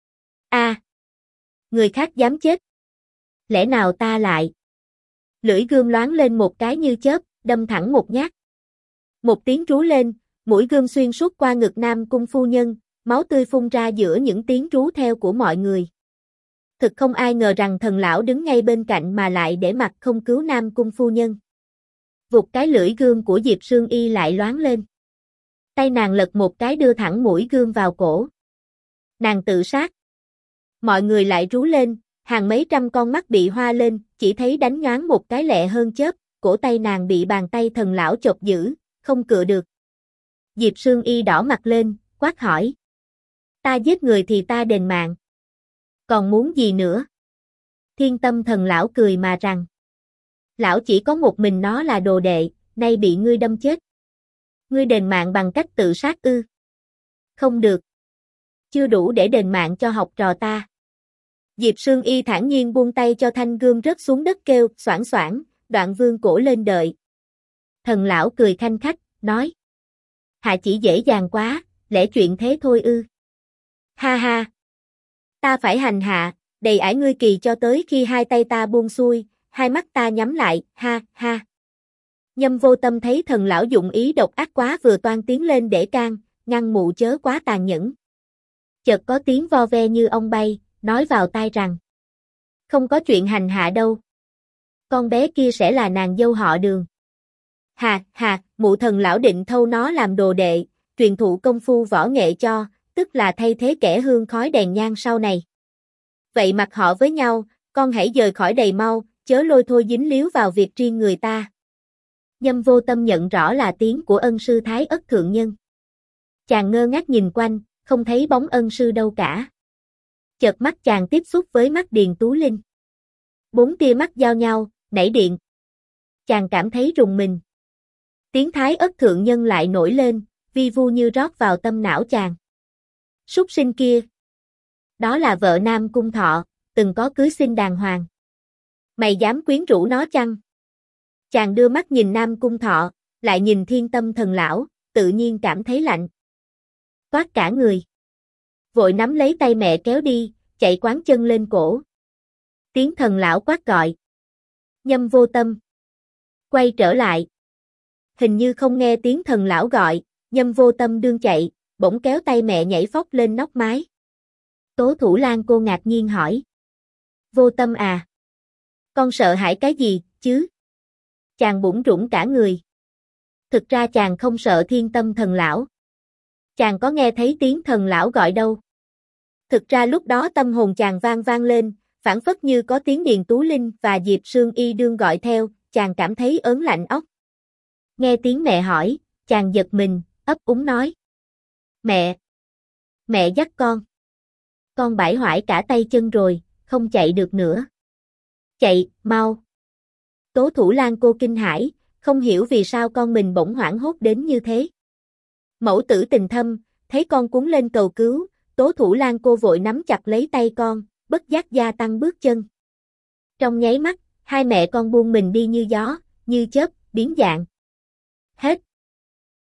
Người khác dám chết. Lẽ nào ta lại? Lưỡi gươm loáng lên một cái như chớp, đâm thẳng một nhát. Một tiếng rú lên, mũi gươm xuyên suốt qua ngực Nam Cung phu nhân, máu tươi phun ra giữa những tiếng rú theo của mọi người. Thực không ai ngờ rằng thần lão đứng ngay bên cạnh mà lại để mặc không cứu Nam Cung phu nhân. Vụt cái lưỡi gươm của Diệp Sương Y lại loáng lên. Tay nàng lật một cái đưa thẳng mũi gươm vào cổ. Nàng tự sát. Mọi người lại rú lên, hàng mấy trăm con mắt bị hoa lên, chỉ thấy đánh nhoáng một cái lẹ hơn chớp, cổ tay nàng bị bàn tay thần lão chộp giữ, không cựa được. Diệp Sương Y đỏ mặt lên, quát hỏi. Ta giết người thì ta đền mạng. Còn muốn gì nữa? Thiên Tâm thần lão cười mà rằng. Lão chỉ có một mình nó là đồ đệ, nay bị ngươi đâm chết. Ngươi đền mạng bằng cách tự sát ư? Không được. Chưa đủ để đền mạng cho học trò ta. Diệp Sương Y thản nhiên buông tay cho thanh gươm rớt xuống đất kêu, xoảng xoảng, Đoạn vương cổ lên đợi. Thần lão cười khanh khách, nói. Hạ chỉ dễ dàng quá, lẽ chuyện thế thôi ư. Ha ha. Ta phải hành hạ, đầy ải ngươi kỳ cho tới khi hai tay ta buông xuôi, hai mắt ta nhắm lại, ha ha. Nhâm Vô Tâm thấy thần lão dụng ý độc ác quá vừa toan tiến lên để can, ngăn mụ chớ quá tàn nhẫn. Chợt có tiếng vo ve như ong bay, nói vào tai rằng. Không có chuyện hành hạ đâu. Con bé kia sẽ là nàng dâu họ Đường. Hà, mụ thần lão định thâu nó làm đồ đệ, truyền thụ công phu võ nghệ cho, tức là thay thế kẻ hương khói đèn nhang sau này. Vậy mặc họ với nhau, con hãy dời khỏi đầy mau, chớ lôi thôi dính líu vào việc riêng người ta. Nhâm Vô Tâm nhận rõ là tiếng của ân sư Thái Ất thượng nhân. Chàng ngơ ngác nhìn quanh, không thấy bóng ân sư đâu cả. Chợt mắt chàng tiếp xúc với mắt Điền Tú Linh. 4 tia mắt giao nhau, nảy điện. Chàng cảm thấy rùng mình. Tiếng Thái Ất thượng nhân lại nổi lên, vi vu như rót vào tâm não chàng. Súc sinh kia. Đó là vợ Nam Cung Thọ, từng có cưới xin đàng hoàng. Mày dám quyến rũ nó chăng? Chàng đưa mắt nhìn Nam Cung Thọ, lại nhìn Thiên Tâm thần lão, tự nhiên cảm thấy lạnh. Toát cả người. Vội nắm lấy tay mẹ kéo đi, chạy quán chân lên cổ. Tiếng thần lão quát gọi. Nhâm Vô Tâm. Quay trở lại. Hình như không nghe tiếng thần lão gọi, Nhâm Vô Tâm đương chạy, bỗng kéo tay mẹ nhảy phóc lên nóc mái. Tố Thủ Lan cô ngạc nhiên hỏi. Vô Tâm à? Con sợ hãi cái gì, chứ? Chàng bủn rủn cả người. Thực ra chàng không sợ Thiên Tâm thần lão. Chàng có nghe thấy tiếng thần lão gọi đâu. Thực ra lúc đó tâm hồn chàng vang vang lên, phảng phất như có tiếng Điền Tú Linh và Diệp Sương Y đương gọi theo, chàng cảm thấy ớn lạnh óc. Nghe tiếng mẹ hỏi, chàng giật mình, ấp úng nói. Mẹ dắt con. Con bãi hoại cả tay chân rồi, không chạy được nữa. Chạy, mau. Tố Thủ Lan cô kinh hãi, không hiểu vì sao con mình bỗng hoảng hốt đến như thế. Mẫu tử tình thâm, thấy con cuống lên cầu cứu, Tố Thủ Lan cô vội nắm chặt lấy tay con, bất giác gia tăng bước chân. Trong nháy mắt, hai mẹ con buông mình đi như gió, như chớp, biến dạng. Hết.